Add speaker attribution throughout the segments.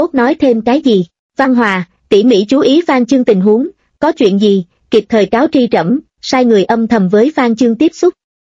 Speaker 1: Tốt nói thêm cái gì? Văn Hòa, tỉ mỉ chú ý Phan Chương tình huống, có chuyện gì, kịp thời cáo tri trẫm, sai người âm thầm với Phan Chương tiếp xúc.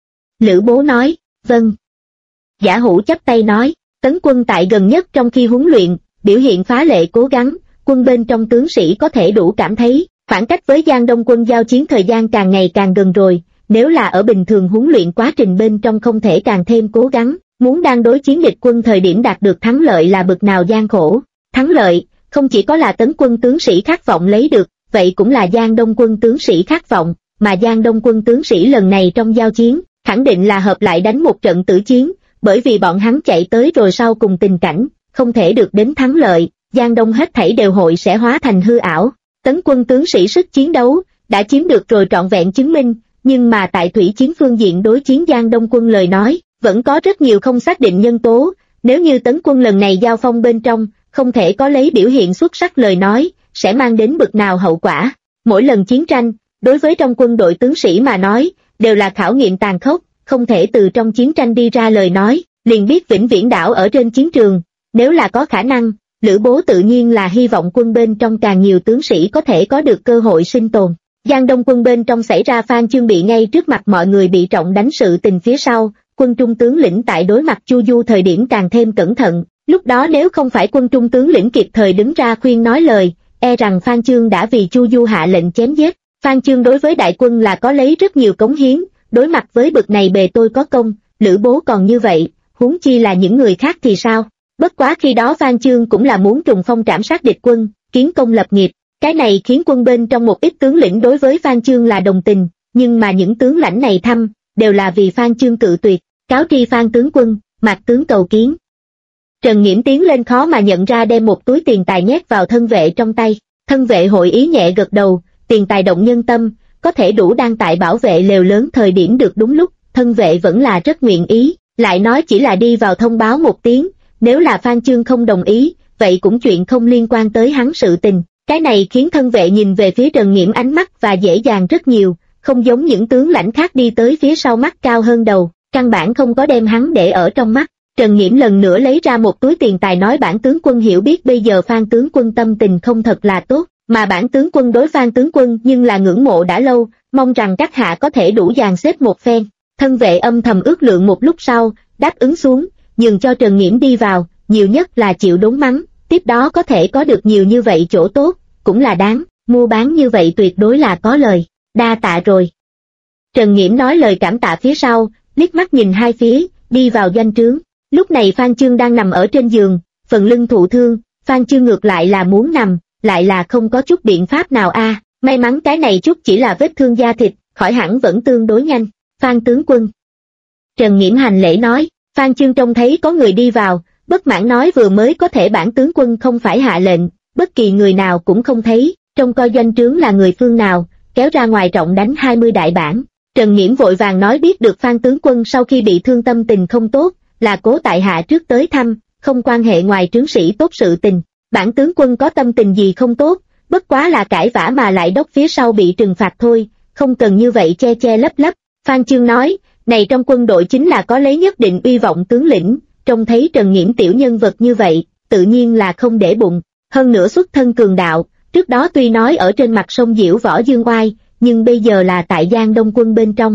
Speaker 1: Lữ Bố nói, vâng. Giả Hữu chắp tay nói, Tấn quân tại gần nhất trong khi huấn luyện, biểu hiện phá lệ cố gắng, quân bên trong tướng sĩ có thể đủ cảm thấy, khoảng cách với Giang Đông quân giao chiến thời gian càng ngày càng gần rồi, nếu là ở bình thường huấn luyện quá trình bên trong không thể càng thêm cố gắng, muốn đang đối chiến địch quân thời điểm đạt được thắng lợi là bực nào gian khổ. Thắng lợi, không chỉ có là Tấn quân tướng sĩ khát vọng lấy được, vậy cũng là Giang Đông quân tướng sĩ khát vọng, mà Giang Đông quân tướng sĩ lần này trong giao chiến, khẳng định là hợp lại đánh một trận tử chiến, bởi vì bọn hắn chạy tới rồi sau cùng tình cảnh, không thể được đến thắng lợi, Giang Đông hết thảy đều hội sẽ hóa thành hư ảo. Tấn quân tướng sĩ sức chiến đấu, đã chiếm được rồi trọn vẹn chứng minh, nhưng mà tại thủy chiến phương diện đối chiến Giang Đông quân lời nói, vẫn có rất nhiều không xác định nhân tố, nếu như Tấn quân lần này giao phong bên trong, không thể có lấy biểu hiện xuất sắc lời nói, sẽ mang đến bực nào hậu quả. Mỗi lần chiến tranh, đối với trong quân đội tướng sĩ mà nói, đều là khảo nghiệm tàn khốc, không thể từ trong chiến tranh đi ra lời nói, liền biết vĩnh viễn đảo ở trên chiến trường, nếu là có khả năng, Lữ Bố tự nhiên là hy vọng quân bên trong càng nhiều tướng sĩ có thể có được cơ hội sinh tồn. Giang Đông quân bên trong xảy ra Phan Chương bị ngay trước mặt mọi người bị trọng đánh sự tình phía sau, quân trung tướng lĩnh tại đối mặt Chu Du thời điểm càng thêm cẩn thận, lúc đó nếu không phải quân trung tướng lĩnh kịp thời đứng ra khuyên nói lời, e rằng Phan Chương đã vì Chu Du hạ lệnh chém giết. Phan Chương đối với đại quân là có lấy rất nhiều cống hiến, đối mặt với bực này bề tôi có công, Lữ Bố còn như vậy, huống chi là những người khác thì sao? Bất quá khi đó Phan Chương cũng là muốn trùng phong trảm sát địch quân, kiến công lập nghiệp, cái này khiến quân bên trong một ít tướng lĩnh đối với Phan Chương là đồng tình, nhưng mà những tướng lãnh này thăm, đều là vì Phan Chương cự tuyệt, cáo tri Phan tướng quân, Mạc tướng cầu kiến. Trần Nghiễm tiến lên khó mà nhận ra đem một túi tiền tài nhét vào thân vệ trong tay, thân vệ hội ý nhẹ gật đầu, tiền tài động nhân tâm, có thể đủ đang tại bảo vệ lều lớn thời điểm được đúng lúc, thân vệ vẫn là rất nguyện ý, lại nói chỉ là đi vào thông báo một tiếng, nếu là Phan Chương không đồng ý, vậy cũng chuyện không liên quan tới hắn sự tình, cái này khiến thân vệ nhìn về phía Trần Nghiễm ánh mắt và dễ dàng rất nhiều, không giống những tướng lãnh khác đi tới phía sau mắt cao hơn đầu, căn bản không có đem hắn để ở trong mắt. Trần Nghiễm lần nữa lấy ra một túi tiền tài nói bản tướng quân hiểu biết bây giờ Phan tướng quân tâm tình không thật là tốt, mà bản tướng quân đối Phan tướng quân nhưng là ngưỡng mộ đã lâu, mong rằng các hạ có thể đủ dàn xếp một phen. Thân vệ âm thầm ước lượng một lúc sau, đáp ứng xuống, nhường cho Trần Nghiễm đi vào, nhiều nhất là chịu đốn mắng, tiếp đó có thể có được nhiều như vậy chỗ tốt, cũng là đáng, mua bán như vậy tuyệt đối là có lời, đa tạ rồi. Trần Nghiễm nói lời cảm tạ phía sau, liếc mắt nhìn hai phía, đi vào doanh trướng. Lúc này Phan Chương đang nằm ở trên giường, phần lưng thụ thương, Phan Chương ngược lại là muốn nằm, lại là không có chút biện pháp nào may mắn cái này chút chỉ là vết thương da thịt, khỏi hẳn vẫn tương đối nhanh. Phan tướng quân. Trần Nghiễm hành lễ nói, Phan Chương trông thấy có người đi vào, bất mãn nói vừa mới có thể bản tướng quân không phải hạ lệnh, bất kỳ người nào cũng không thấy, trông coi doanh trướng là người phương nào, kéo ra ngoài trọng đánh 20 đại bản. Trần Nghiễm vội vàng nói biết được Phan tướng quân sau khi bị thương tâm tình không tốt, là cố tại hạ trước tới thăm, không quan hệ ngoài trướng sĩ tốt sự tình. Bản tướng quân có tâm tình gì không tốt, bất quá là cãi vã mà lại đốc phía sau bị trừng phạt thôi, không cần như vậy che che lấp lấp. Phan Chương nói, này trong quân đội chính là có lấy nhất định uy vọng tướng lĩnh, trông thấy Trần Nghiễm tiểu nhân vật như vậy, tự nhiên là không để bụng, hơn nữa xuất thân cường đạo, trước đó tuy nói ở trên mặt sông diễu võ dương oai, nhưng bây giờ là tại Giang Đông quân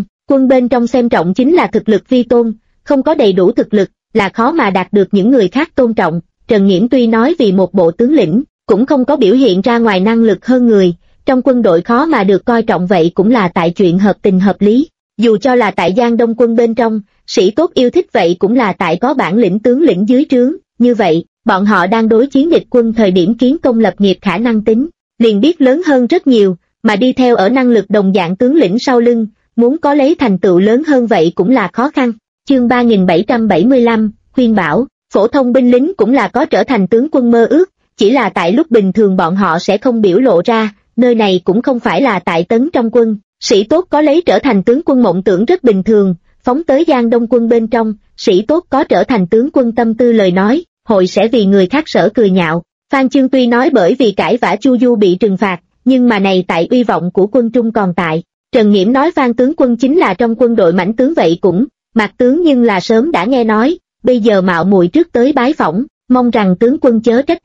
Speaker 1: bên trong xem trọng chính là thực lực vi tôn, không có đầy đủ thực lực, là khó mà đạt được những người khác tôn trọng. Trần Nghiễm tuy nói vì một bộ tướng lĩnh, cũng không có biểu hiện ra ngoài năng lực hơn người, trong quân đội khó mà được coi trọng vậy cũng là tại chuyện hợp tình hợp lý. Dù cho là tại Giang Đông quân bên trong, sĩ tốt yêu thích vậy cũng là tại có bản lĩnh tướng lĩnh dưới trướng, như vậy, bọn họ đang đối chiến địch quân thời điểm kiến công lập nghiệp khả năng tính, liền biết lớn hơn rất nhiều, mà đi theo ở năng lực đồng dạng tướng lĩnh sau lưng, muốn có lấy thành tựu lớn hơn vậy cũng là khó khăn. Chương 3775, khuyên bảo, phổ thông binh lính cũng là có trở thành tướng quân mơ ước, chỉ là tại lúc bình thường bọn họ sẽ không biểu lộ ra, nơi này cũng không phải là tại Tấn trong quân, sĩ tốt có lấy trở thành tướng quân mộng tưởng rất bình thường, phóng tới Giang Đông quân bên trong, sĩ tốt có trở thành tướng quân tâm tư lời nói, hội sẽ vì người khác sở cười nhạo. Phan Chương tuy nói bởi vì cãi vã Chu Du bị trừng phạt, nhưng mà này tại uy vọng của quân Trung còn tại. Trần Nghiễm nói Phan tướng quân chính là trong quân đội mãnh tướng vậy cũng, Mạc tướng nhưng là sớm đã nghe nói, bây giờ mạo muội trước tới bái phỏng, mong rằng tướng quân chớ trách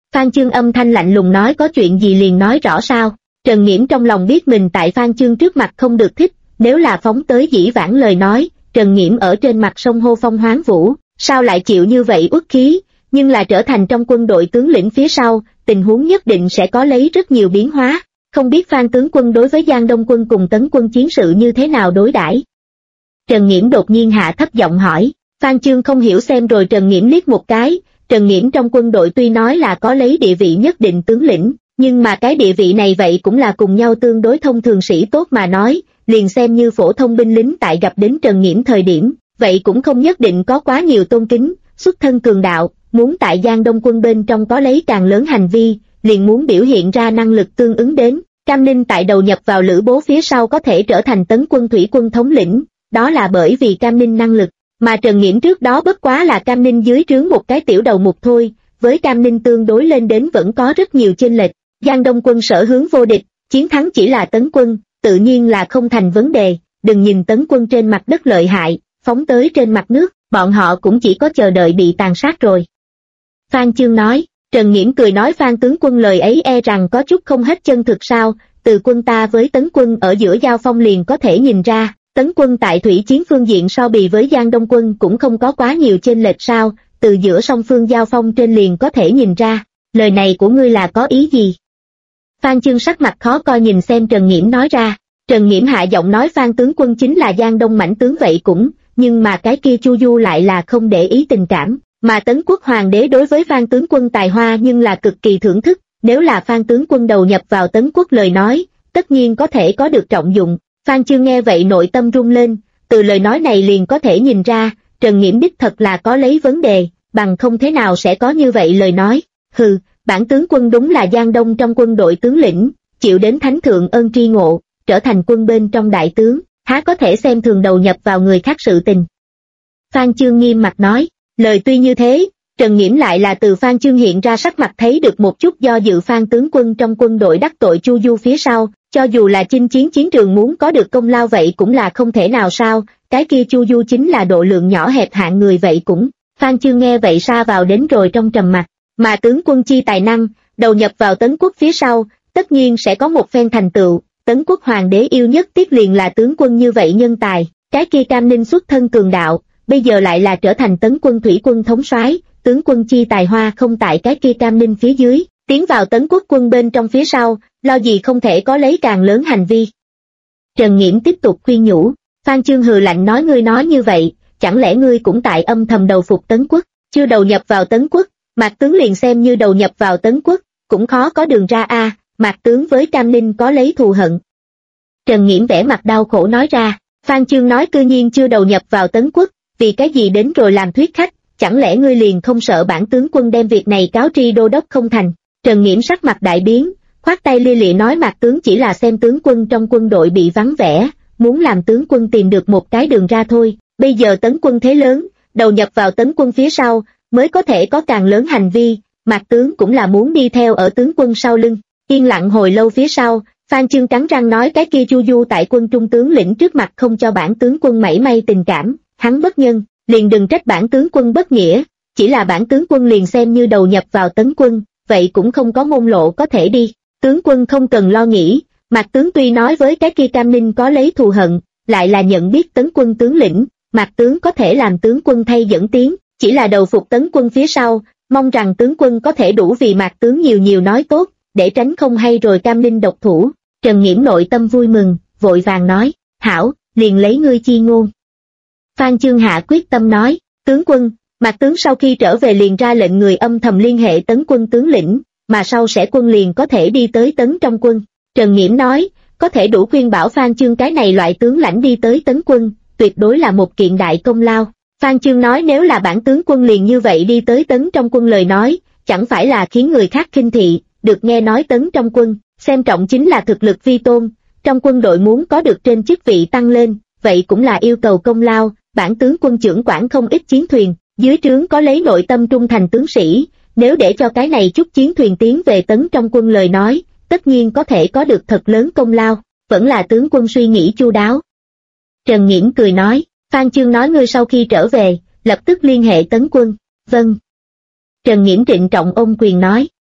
Speaker 1: Phan Chương âm thanh lạnh lùng nói có chuyện gì liền nói rõ sao. Trần Nghiễm trong lòng biết mình tại Phan Chương trước mặt không được thích, nếu là phóng tới dĩ vãng lời nói, Trần Nghiễm ở trên mặt sông hô phong hoán vũ, sao lại chịu như vậy uất khí, nhưng là trở thành trong quân đội tướng lĩnh phía sau, tình huống nhất định sẽ có lấy rất nhiều biến hóa, không biết Phan tướng quân đối với Giang Đông quân cùng Tấn quân chiến sự như thế nào đối đãi. Trần Nghiễm đột nhiên hạ thấp giọng hỏi, Phan Chương không hiểu xem rồi Trần Nghiễm liếc một cái, Trần Nghiễm trong quân đội tuy nói là có lấy địa vị nhất định tướng lĩnh, nhưng mà cái địa vị này vậy cũng là cùng nhau tương đối thông thường sĩ tốt mà nói, liền xem như phổ thông binh lính tại gặp đến Trần Nghiễm thời điểm, vậy cũng không nhất định có quá nhiều tôn kính, xuất thân cường đạo, muốn tại Giang Đông quân bên trong có lấy càng lớn hành vi, liền muốn biểu hiện ra năng lực tương ứng đến. Cam Ninh tại đầu nhập vào Lữ Bố phía sau có thể trở thành Tấn quân thủy quân thống lĩnh, đó là bởi vì Cam Ninh năng lực, mà Trần Nghiễm trước đó bất quá là Cam Ninh dưới trướng một cái tiểu đầu mục thôi, với Cam Ninh tương đối lên đến vẫn có rất nhiều chênh lệch. Giang Đông quân sở hướng vô địch, chiến thắng chỉ là Tấn quân, tự nhiên là không thành vấn đề, đừng nhìn Tấn quân trên mặt đất lợi hại, phóng tới trên mặt nước, bọn họ cũng chỉ có chờ đợi bị tàn sát rồi. Phan Chương nói, Trần Nghiễm cười nói Phan tướng quân lời ấy e rằng có chút không hết chân thực sao, từ quân ta với Tấn quân ở giữa giao phong liền có thể nhìn ra, Tấn quân tại thủy chiến phương diện so bì với Giang Đông quân cũng không có quá nhiều chênh lệch sao, từ giữa song phương giao phong trên liền có thể nhìn ra, lời này của ngươi là có ý gì? Phan Chương sắc mặt khó coi nhìn xem Trần Nghiễm nói ra, Trần Nghiễm hạ giọng nói Phan tướng quân chính là Giang Đông mãnh tướng vậy cũng, nhưng mà cái kia Chu Du lại là không để ý tình cảm, mà Tấn quốc hoàng đế đối với Phan tướng quân tài hoa nhưng là cực kỳ thưởng thức, nếu là Phan tướng quân đầu nhập vào Tấn quốc lời nói, tất nhiên có thể có được trọng dụng. Phan Chương nghe vậy nội tâm rung lên, từ lời nói này liền có thể nhìn ra, Trần Nghiễm đích thật là có lấy vấn đề, bằng không thế nào sẽ có như vậy lời nói. Hừ, bản tướng quân đúng là Giang Đông trong quân đội tướng lĩnh, chịu đến thánh thượng ơn tri ngộ, trở thành quân bên trong đại tướng, há có thể xem thường đầu nhập vào người khác sự tình. Phan Chương nghiêm mặt nói, lời tuy như thế, Trần Nghiễm lại là từ Phan Chương hiện ra sắc mặt thấy được một chút do dự Phan tướng quân trong quân đội đắc tội Chu Du phía sau, cho dù là chinh chiến chiến trường muốn có được công lao vậy cũng là không thể nào sao, cái kia Chu Du chính là độ lượng nhỏ hẹp hạng người vậy cũng. Phan Chương nghe vậy sa vào đến rồi trong trầm mặc, mà tướng quân chi tài năng, đầu nhập vào Tấn quốc phía sau, tất nhiên sẽ có một phen thành tựu, Tấn quốc hoàng đế yêu nhất tiếc liền là tướng quân như vậy nhân tài, cái kia Cam Ninh xuất thân cường đạo, bây giờ lại là trở thành Tấn quân thủy quân thống soái, tướng quân chi tài hoa không tại cái kia Cam Ninh phía dưới, tiến vào Tấn quốc quân bên trong phía sau, lo gì không thể có lấy càng lớn hành vi. Trần Nghiễm tiếp tục khuyên nhủ, Phan Chương hừ lạnh nói ngươi nói như vậy, chẳng lẽ ngươi cũng tại âm thầm đầu phục Tấn quốc, chưa đầu nhập vào Tấn quốc, Mạc tướng liền xem như đầu nhập vào Tấn quốc, cũng khó có đường ra a. Mạc tướng với Cam Ninh có lấy thù hận. Trần Nghiễm vẻ mặt đau khổ nói ra, Phan Chương nói cư nhiên chưa đầu nhập vào Tấn quốc, vì cái gì đến rồi làm thuyết khách, chẳng lẽ ngươi liền không sợ bản tướng quân đem việc này cáo tri đô đốc không thành. Trần Nghiễm sắc mặt đại biến, khoát tay lia lịa nói Mạc tướng chỉ là xem tướng quân trong quân đội bị vắng vẻ, muốn làm tướng quân tìm được một cái đường ra thôi, bây giờ Tấn quân thế lớn, đầu nhập vào Tấn quân phía sau, mới có thể có càng lớn hành vi, Mạc tướng cũng là muốn đi theo ở tướng quân sau lưng. Yên lặng hồi lâu phía sau, Phan Chương cắn răng nói cái kia Chu Du tại quân trung tướng lĩnh trước mặt không cho bản tướng quân mảy may tình cảm, hắn bất nhân, liền đừng trách bản tướng quân bất nghĩa, chỉ là bản tướng quân liền xem như đầu nhập vào Tấn quân, vậy cũng không có môn lộ có thể đi, tướng quân không cần lo nghĩ, Mạc tướng tuy nói với cái kia Cam Ninh có lấy thù hận, lại là nhận biết Tấn quân tướng lĩnh, Mạc tướng có thể làm tướng quân thay dẫn tiếng, chỉ là đầu phục Tấn quân phía sau, mong rằng tướng quân có thể đủ vì Mạc tướng nhiều nhiều nói tốt, để tránh không hay rồi Cam Ninh độc thủ. Trần Nghiễm nội tâm vui mừng, vội vàng nói, hảo, liền lấy ngươi chi ngôn. Phan Chương hạ quyết tâm nói, tướng quân, Mạc tướng sau khi trở về liền ra lệnh người âm thầm liên hệ Tấn quân tướng lĩnh, mà sau sẽ quân liền có thể đi tới Tấn trong quân. Trần Nghiễm nói, có thể đủ khuyên bảo Phan Chương cái này loại tướng lãnh đi tới Tấn quân, tuyệt đối là một kiện đại công lao. Phan Chương nói nếu là bản tướng quân liền như vậy đi tới Tấn trong quân lời nói, chẳng phải là khiến người khác khinh thị, được nghe nói Tấn trong quân, xem trọng chính là thực lực vi tôn, trong quân đội muốn có được trên chức vị tăng lên, vậy cũng là yêu cầu công lao, bản tướng quân trưởng quản không ít chiến thuyền, dưới trướng có lấy nội tâm trung thành tướng sĩ, nếu để cho cái này chút chiến thuyền tiến về Tấn trong quân lời nói, tất nhiên có thể có được thật lớn công lao, vẫn là tướng quân suy nghĩ chu đáo. Trần Nghiễm cười nói, Phan Chương nói ngươi sau khi trở về, lập tức liên hệ Tấn quân, vâng. Trần Nghiễm trịnh trọng ôm quyền nói,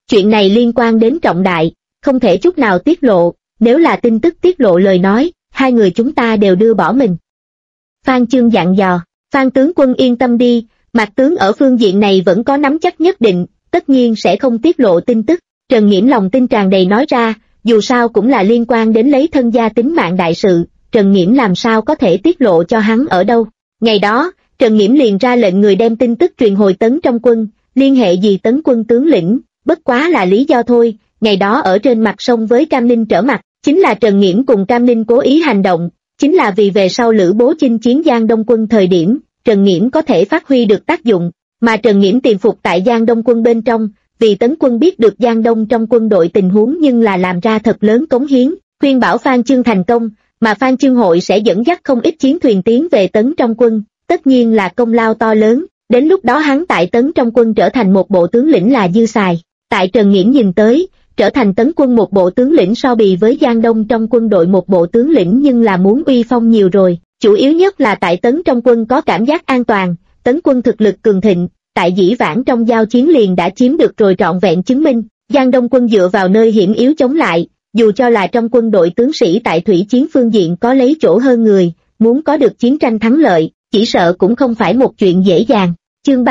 Speaker 1: Chuyện này liên quan đến trọng đại, không thể chút nào tiết lộ, nếu là tin tức tiết lộ lời nói, hai người chúng ta đều đưa bỏ mình. Phan Chương dặn dò, Phan tướng quân yên tâm đi, Mạc tướng ở phương diện này vẫn có nắm chắc nhất định, tất nhiên sẽ không tiết lộ tin tức. Trần Nghiễm lòng tin tràn đầy nói ra, dù sao cũng là liên quan đến lấy thân gia tính mạng đại sự, Trần Nghiễm làm sao có thể tiết lộ cho hắn ở đâu. Ngày đó, Trần Nghiễm liền ra lệnh người đem tin tức truyền hồi Tấn trong quân, liên hệ gì Tấn quân tướng lĩnh, bất quá là lý do thôi. Ngày đó ở trên mặt sông với Cam Ninh trở mặt, chính là Trần Nghiễm cùng Cam Ninh cố ý hành động, chính là vì về sau Lữ Bố chinh chiến Giang Đông quân thời điểm, Trần Nghiễm có thể phát huy được tác dụng, mà Trần Nghiễm tiềm phục tại Giang Đông quân bên trong, vì Tấn quân biết được Giang Đông trong quân đội tình huống nhưng là làm ra thật lớn cống hiến, khuyên bảo Phan Chương thành công, mà Phan Chương hội sẽ dẫn dắt không ít chiến thuyền tiến về Tấn trong quân, tất nhiên là công lao to lớn, đến lúc đó hắn tại Tấn trong quân trở thành một bộ tướng lĩnh là dư xài, tại Trần Nghiễm nhìn tới, trở thành Tấn quân một bộ tướng lĩnh so bì với Giang Đông trong quân đội một bộ tướng lĩnh nhưng là muốn uy phong nhiều rồi, chủ yếu nhất là tại Tấn trong quân có cảm giác an toàn, Tấn quân thực lực cường thịnh, tại dĩ vãng trong giao chiến liền đã chiếm được rồi trọn vẹn chứng minh, Giang Đông quân dựa vào nơi hiểm yếu chống lại, dù cho là trong quân đội tướng sĩ tại thủy chiến phương diện có lấy chỗ hơn người, muốn có được chiến tranh thắng lợi, chỉ sợ cũng không phải một chuyện dễ dàng. Chương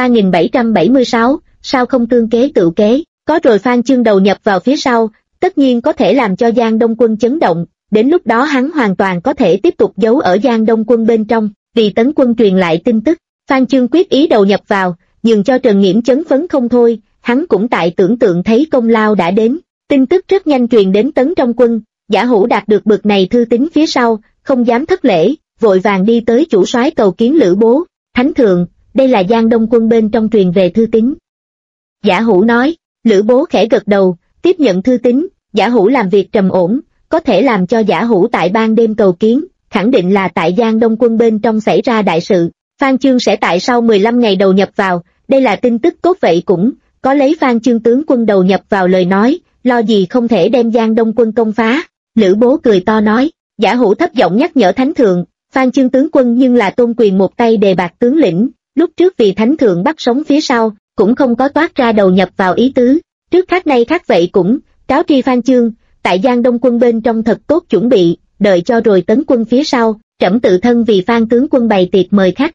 Speaker 1: 3776, sao không tương kế tự kế, có rồi Phan Chương đầu nhập vào phía sau, tất nhiên có thể làm cho Giang Đông quân chấn động, đến lúc đó hắn hoàn toàn có thể tiếp tục giấu ở Giang Đông quân bên trong, vì Tấn quân truyền lại tin tức, Phan Chương quyết ý đầu nhập vào, nhường cho Trần Nghiễm chấn phấn không thôi, hắn cũng tại tưởng tượng thấy công lao đã đến, tin tức rất nhanh truyền đến Tấn trong quân, Giả Hữu đạt được bực này thư tín phía sau, không dám thất lễ, vội vàng đi tới chủ soái cầu kiến Lữ Bố, Thánh thượng, đây là Giang Đông quân bên trong truyền về thư tín. Giả Hữu nói, Lữ Bố khẽ gật đầu, tiếp nhận thư tín, Giả Hữu làm việc trầm ổn, có thể làm cho Giả Hữu tại ban đêm cầu kiến, khẳng định là tại Giang Đông quân bên trong xảy ra đại sự, Phan Chương sẽ tại sau 15 ngày đầu nhập vào, đây là tin tức cốt vậy cũng, có lấy Phan Chương tướng quân đầu nhập vào lời nói, lo gì không thể đem Giang Đông quân công phá, Lữ Bố cười to nói, Giả Hữu thấp giọng nhắc nhở Thánh thượng, Phan Chương tướng quân nhưng là tôn quyền một tay đề bạt tướng lĩnh, lúc trước vì Thánh thượng bắt sống phía sau, cũng không có toát ra đầu nhập vào ý tứ, trước khác nay khác vậy cũng, cáo tri Phan Chương, tại Giang Đông quân bên trong thật tốt chuẩn bị, đợi cho rồi Tấn quân phía sau, trẫm tự thân vì Phan tướng quân bày tiệc mời khách.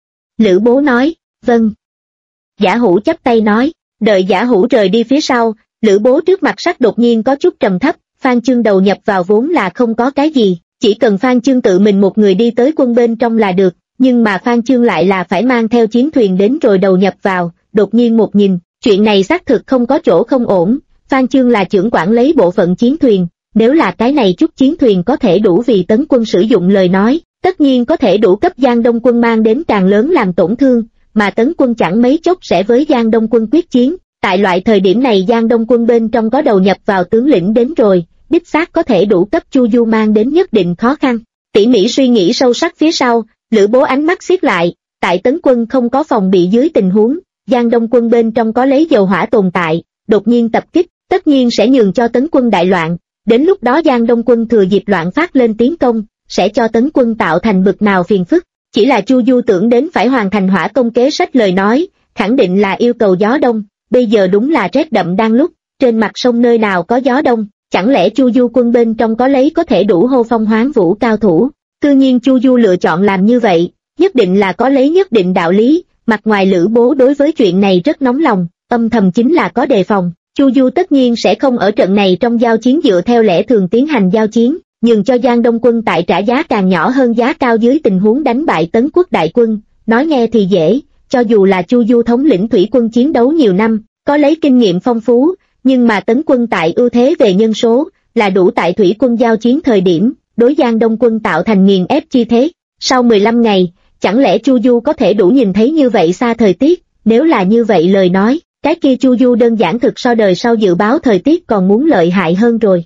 Speaker 1: Lữ Bố nói, vâng. Giả Hữu chắp tay nói, đợi Giả Hữu rời đi phía sau, Lữ Bố trước mặt sắc đột nhiên có chút trầm thấp, Phan Chương đầu nhập vào vốn là không có cái gì, chỉ cần Phan Chương tự mình một người đi tới quân bên trong là được, nhưng mà Phan Chương lại là phải mang theo chiến thuyền đến rồi đầu nhập vào, đột nhiên một nhìn, chuyện này xác thực không có chỗ không ổn, Phan Chương là trưởng quản lấy bộ phận chiến thuyền, nếu là cái này chút chiến thuyền có thể đủ vì Tấn quân sử dụng lời nói, tất nhiên có thể đủ cấp Giang Đông quân mang đến càng lớn làm tổn thương, mà Tấn quân chẳng mấy chốc sẽ với Giang Đông quân quyết chiến, tại loại thời điểm này Giang Đông quân bên trong có đầu nhập vào tướng lĩnh đến rồi, đích xác có thể đủ cấp Chu Du mang đến nhất định khó khăn. Tỉ mỉ suy nghĩ sâu sắc phía sau, Lữ Bố ánh mắt siết lại, tại Tấn quân không có phòng bị dưới tình huống, Giang Đông quân bên trong có lấy dầu hỏa tồn tại, đột nhiên tập kích, tất nhiên sẽ nhường cho Tấn quân đại loạn, đến lúc đó Giang Đông quân thừa dịp loạn phát lên tiến công, sẽ cho Tấn quân tạo thành bực nào phiền phức, chỉ là Chu Du tưởng đến phải hoàn thành hỏa công kế sách lời nói, khẳng định là yêu cầu gió đông, bây giờ đúng là rét đậm đang lúc, trên mặt sông nơi nào có gió đông, chẳng lẽ Chu Du quân bên trong có lấy có thể đủ hô phong hoán vũ cao thủ, tự nhiên Chu Du lựa chọn làm như vậy, nhất định là có lấy nhất định đạo lý, mặt ngoài Lữ Bố đối với chuyện này rất nóng lòng, âm thầm chính là có đề phòng, Chu Du tất nhiên sẽ không ở trận này trong giao chiến dựa theo lẽ thường tiến hành giao chiến, nhường cho Giang Đông quân tại trả giá càng nhỏ hơn giá cao dưới tình huống đánh bại Tấn quốc đại quân, nói nghe thì dễ, cho dù là Chu Du thống lĩnh thủy quân chiến đấu nhiều năm, có lấy kinh nghiệm phong phú, nhưng mà Tấn quân tại ưu thế về nhân số, là đủ tại thủy quân giao chiến thời điểm, đối Giang Đông quân tạo thành nghiền ép chi thế. Sau 15 ngày, chẳng lẽ Chu Du có thể đủ nhìn thấy như vậy xa thời tiết, nếu là như vậy lời nói, cái kia Chu Du đơn giản thực so đời sau dự báo thời tiết còn muốn lợi hại hơn rồi.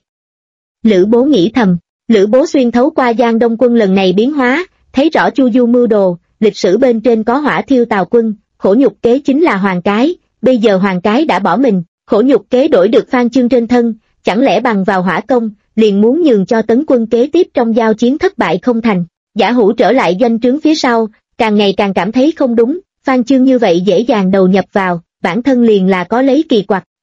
Speaker 1: Lữ Bố nghĩ thầm, Lữ Bố xuyên thấu qua Giang Đông quân lần này biến hóa, thấy rõ Chu Du mưu đồ, lịch sử bên trên có hỏa thiêu Tào quân, khổ nhục kế chính là Hoàng Cái, bây giờ Hoàng Cái đã bỏ mình, khổ nhục kế đổi được Phan Chương trên thân, chẳng lẽ bằng vào hỏa công, liền muốn nhường cho Tấn quân kế tiếp trong giao chiến thất bại không thành. Giả Hữu trở lại doanh trướng phía sau, càng ngày càng cảm thấy không đúng, Phan Chương như vậy dễ dàng đầu nhập vào, bản thân liền là có lấy kỳ quặc,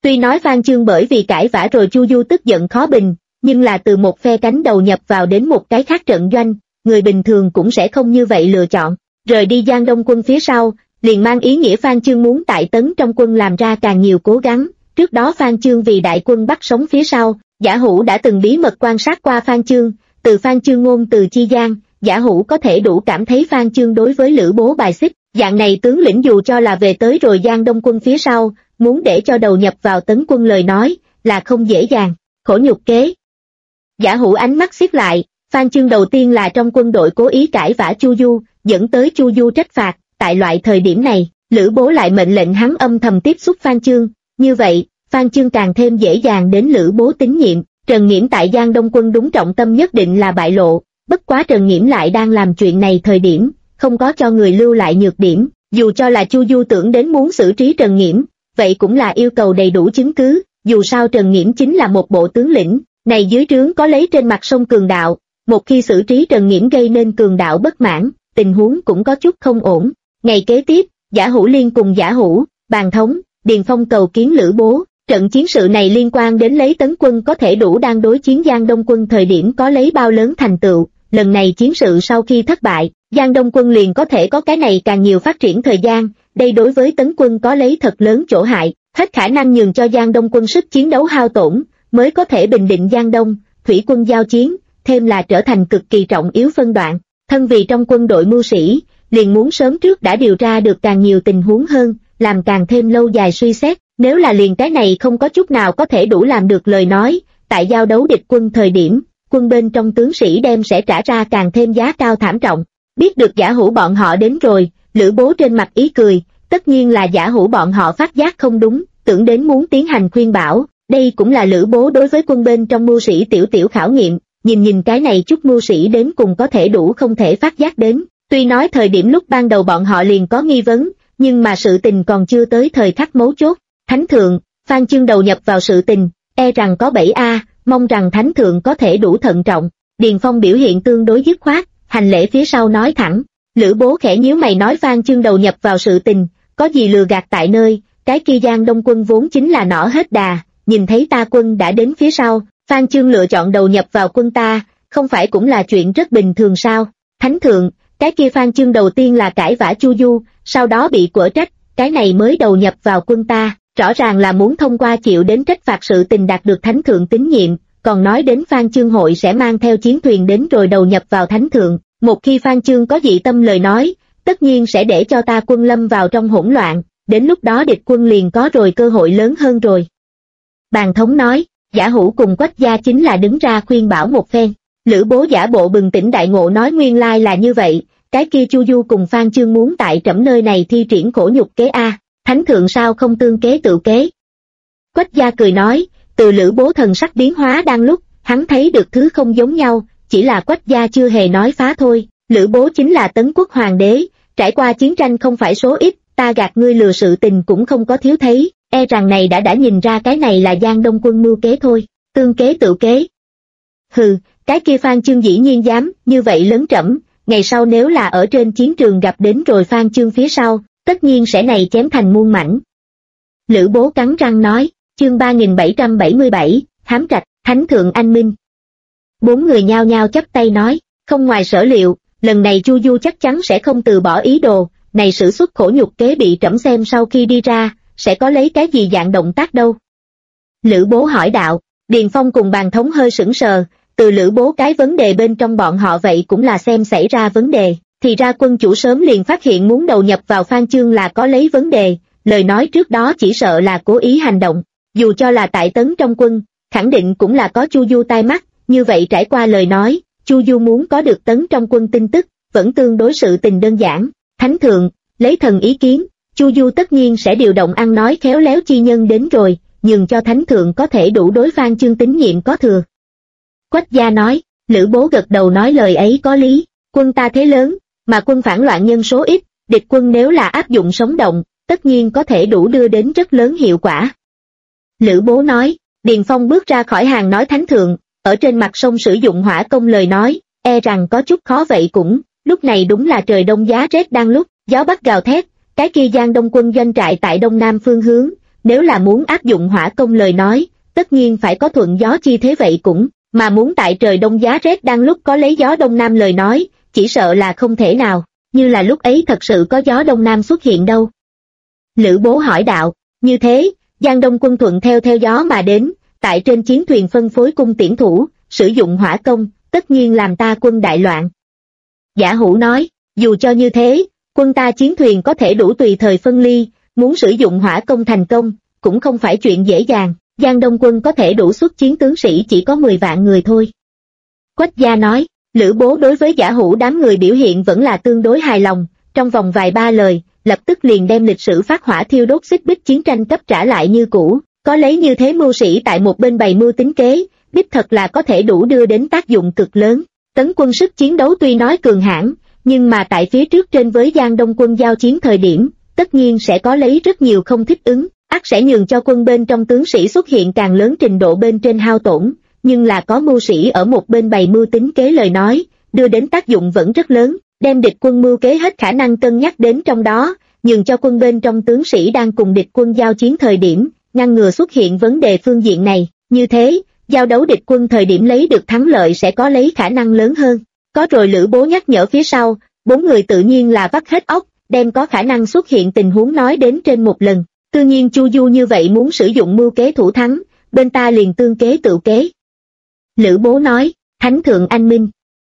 Speaker 1: Tuy nói Phan Chương bởi vì cãi vã rồi Chu Du tức giận khó bình, nhưng là từ một phe cánh đầu nhập vào đến một cái khác trận doanh, người bình thường cũng sẽ không như vậy lựa chọn. Rời đi Giang Đông quân phía sau, liền mang ý nghĩa Phan Chương muốn tại tấn trong quân làm ra càng nhiều cố gắng. Trước đó Phan Chương vì đại quân bắt sống phía sau, Giả Hữu đã từng bí mật quan sát qua Phan Chương, từ Phan Chương ngôn từ chi gian, Giả Hữu có thể đủ cảm thấy Phan Chương đối với Lữ Bố bài xích, dạng này tướng lĩnh dù cho là về tới rồi Giang Đông quân phía sau, muốn để cho đầu nhập vào tấn quân lời nói, là không dễ dàng, khổ nhục kế. Giả Hữu ánh mắt xiết lại, Phan Chương đầu tiên là trong quân đội cố ý cãi vã Chu Du, dẫn tới Chu Du trách phạt, tại loại thời điểm này, Lữ Bố lại mệnh lệnh hắn âm thầm tiếp xúc Phan Chương, như vậy, Phan Chương càng thêm dễ dàng đến Lữ Bố tín nhiệm. Trần Nghiễm tại Giang Đông quân đúng trọng tâm nhất định là bại lộ, bất quá Trần Nghiễm lại đang làm chuyện này thời điểm, không có cho người lưu lại nhược điểm, dù cho là Chu Du tưởng đến muốn xử trí Trần Nghiễm, vậy cũng là yêu cầu đầy đủ chứng cứ, dù sao Trần Nghiễm chính là một bộ tướng lĩnh, này dưới trướng có lấy trên mặt sông Cường Đạo, một khi xử trí Trần Nghiễm gây nên Cường Đạo bất mãn, tình huống cũng có chút không ổn. Ngày kế tiếp, Giả Hữu Liên cùng Giả Hữu, Bàn Thống, Điền Phong cầu kiến Lữ Bố. Trận chiến sự này liên quan đến lấy tấn quân có thể đủ đang đối chiến Giang Đông quân thời điểm có lấy bao lớn thành tựu, lần này chiến sự sau khi thất bại, Giang Đông quân liền có thể có cái này càng nhiều phát triển thời gian, đây đối với tấn quân có lấy thật lớn chỗ hại, hết khả năng nhường cho Giang Đông quân sức chiến đấu hao tổn, mới có thể bình định Giang Đông, thủy quân giao chiến, thêm là trở thành cực kỳ trọng yếu phân đoạn, thân vì trong quân đội mưu sĩ, liền muốn sớm trước đã điều tra được càng nhiều tình huống hơn, làm càng thêm lâu dài suy xét. Nếu là liền cái này không có chút nào có thể đủ làm được lời nói, tại giao đấu địch quân thời điểm, quân bên trong tướng sĩ đem sẽ trả ra càng thêm giá cao thảm trọng. Biết được Giả Hữu bọn họ đến rồi, Lữ Bố trên mặt ý cười, tất nhiên là Giả Hữu bọn họ phát giác không đúng, tưởng đến muốn tiến hành khuyên bảo, đây cũng là Lữ Bố đối với quân bên trong mưu sĩ tiểu khảo nghiệm, nhìn cái này chút mưu sĩ đến cùng có thể đủ không thể phát giác đến, tuy nói thời điểm lúc ban đầu bọn họ liền có nghi vấn, nhưng mà sự tình còn chưa tới thời khắc mấu chốt. Thánh thượng, Phan Chương đầu nhập vào sự tình, e rằng có 7A, mong rằng thánh thượng có thể đủ thận trọng. Điền Phong biểu hiện tương đối dứt khoát, hành lễ phía sau nói thẳng. Lữ Bố khẽ nhíu mày nói Phan Chương đầu nhập vào sự tình, có gì lừa gạt tại nơi, cái kia Giang Đông quân vốn chính là nỏ hết đà, nhìn thấy ta quân đã đến phía sau, Phan Chương lựa chọn đầu nhập vào quân ta, không phải cũng là chuyện rất bình thường sao? Thánh thượng, cái kia Phan Chương đầu tiên là cãi vã Chu Du, sau đó bị quở trách, cái này mới đầu nhập vào quân ta. Rõ ràng là muốn thông qua chịu đến trách phạt sự tình đạt được thánh thượng tín nhiệm, còn nói đến Phan Chương hội sẽ mang theo chiến thuyền đến rồi đầu nhập vào thánh thượng, một khi Phan Chương có dị tâm lời nói, tất nhiên sẽ để cho ta quân lâm vào trong hỗn loạn, đến lúc đó địch quân liền có rồi cơ hội lớn hơn rồi. Bàn Thống nói, Giả Hữu cùng Quách gia chính là đứng ra khuyên bảo một phen, Lữ Bố giả bộ bừng tỉnh đại ngộ nói nguyên lai là như vậy, cái kia Chu Du cùng Phan Chương muốn tại trẫm nơi này thi triển khổ nhục kế A. Thánh thượng sao không tương kế tự kế? Quách gia cười nói, từ Lữ Bố thần sắc biến hóa đang lúc, hắn thấy được thứ không giống nhau, chỉ là Quách gia chưa hề nói phá thôi. Lữ Bố chính là Tấn quốc hoàng đế, trải qua chiến tranh không phải số ít, ta gạt ngươi lừa sự tình cũng không có thiếu thấy, e rằng này đã nhìn ra cái này là Giang Đông quân mưu kế thôi, tương kế tự kế. Hừ, cái kia Phan Chương dĩ nhiên dám, như vậy lớn trẫm, ngày sau nếu là ở trên chiến trường gặp đến rồi Phan Chương phía sau, tất nhiên sẽ này chém thành muôn mảnh. Lữ Bố cắn răng nói, chương 3777, hám trạch, thánh thượng anh minh. Bốn người nhao nhao chắp tay nói, không ngoài sở liệu, lần này Chu Du chắc chắn sẽ không từ bỏ ý đồ, này sử xuất khổ nhục kế bị trẫm xem sau khi đi ra, sẽ có lấy cái gì dạng động tác đâu. Lữ Bố hỏi đạo, Điền Phong cùng Bàn Thống hơi sững sờ, từ Lữ Bố cái vấn đề bên trong bọn họ vậy cũng là xem xảy ra vấn đề. Thì ra quân chủ sớm liền phát hiện muốn đầu nhập vào Phan Chương là có lấy vấn đề, lời nói trước đó chỉ sợ là cố ý hành động, dù cho là tại tấn trong quân, khẳng định cũng là có Chu Du tai mắt, như vậy trải qua lời nói, Chu Du muốn có được tấn trong quân tin tức, vẫn tương đối sự tình đơn giản, thánh thượng, lấy thần ý kiến, Chu Du tất nhiên sẽ điều động ăn nói khéo léo chi nhân đến rồi, nhường cho thánh thượng có thể đủ đối Phan Chương tín nhiệm có thừa. Quách gia nói, Lữ Bố gật đầu nói lời ấy có lý, quân ta thế lớn, mà quân phản loạn nhân số ít, địch quân nếu là áp dụng sống động, tất nhiên có thể đủ đưa đến rất lớn hiệu quả. Lữ Bố nói, Điền Phong bước ra khỏi hàng nói thánh thượng, ở trên mặt sông sử dụng hỏa công lời nói, e rằng có chút khó vậy cũng, lúc này đúng là trời đông giá rét đang lúc, gió bắc gào thét, cái kia Giang Đông quân doanh trại tại đông nam phương hướng, nếu là muốn áp dụng hỏa công lời nói, tất nhiên phải có thuận gió chi thế vậy cũng, mà muốn tại trời đông giá rét đang lúc có lấy gió đông nam lời nói, chỉ sợ là không thể nào, như là lúc ấy thật sự có gió đông nam xuất hiện đâu. Lữ Bố hỏi đạo, như thế, Giang Đông quân thuận theo gió mà đến, tại trên chiến thuyền phân phối cung tiễn thủ, sử dụng hỏa công, tất nhiên làm ta quân đại loạn. Giả Hữu nói, dù cho như thế, quân ta chiến thuyền có thể đủ tùy thời phân ly, muốn sử dụng hỏa công thành công, cũng không phải chuyện dễ dàng, Giang Đông quân có thể đủ xuất chiến tướng sĩ chỉ có 10 vạn người thôi. Quách Gia nói, Lữ Bố đối với Giả Hữu đám người biểu hiện vẫn là tương đối hài lòng, trong vòng vài ba lời, lập tức liền đem lịch sử phát hỏa thiêu đốt xích bích chiến tranh cấp trả lại như cũ, có lấy như thế mưu sĩ tại một bên bày mưu tính kế, đích thật là có thể đủ đưa đến tác dụng cực lớn. Tấn quân sức chiến đấu tuy nói cường hãn, nhưng mà tại phía trước trên với Giang Đông quân giao chiến thời điểm, tất nhiên sẽ có lấy rất nhiều không thích ứng, ắt sẽ nhường cho quân bên trong tướng sĩ xuất hiện càng lớn trình độ bên trên hao tổn, nhưng là có mưu sĩ ở một bên bày mưu tính kế lời nói, đưa đến tác dụng vẫn rất lớn, đem địch quân mưu kế hết khả năng cân nhắc đến trong đó, nhường cho quân bên trong tướng sĩ đang cùng địch quân giao chiến thời điểm, ngăn ngừa xuất hiện vấn đề phương diện này, như thế, giao đấu địch quân thời điểm lấy được thắng lợi sẽ có lấy khả năng lớn hơn. Có rồi Lữ Bố nhắc nhở phía sau, bốn người tự nhiên là vắt hết óc, đem có khả năng xuất hiện tình huống nói đến trên một lần. Tự nhiên Chu Du như vậy muốn sử dụng mưu kế thủ thắng, bên ta liền tương kế tự kế. Lữ Bố nói, Thánh thượng anh minh.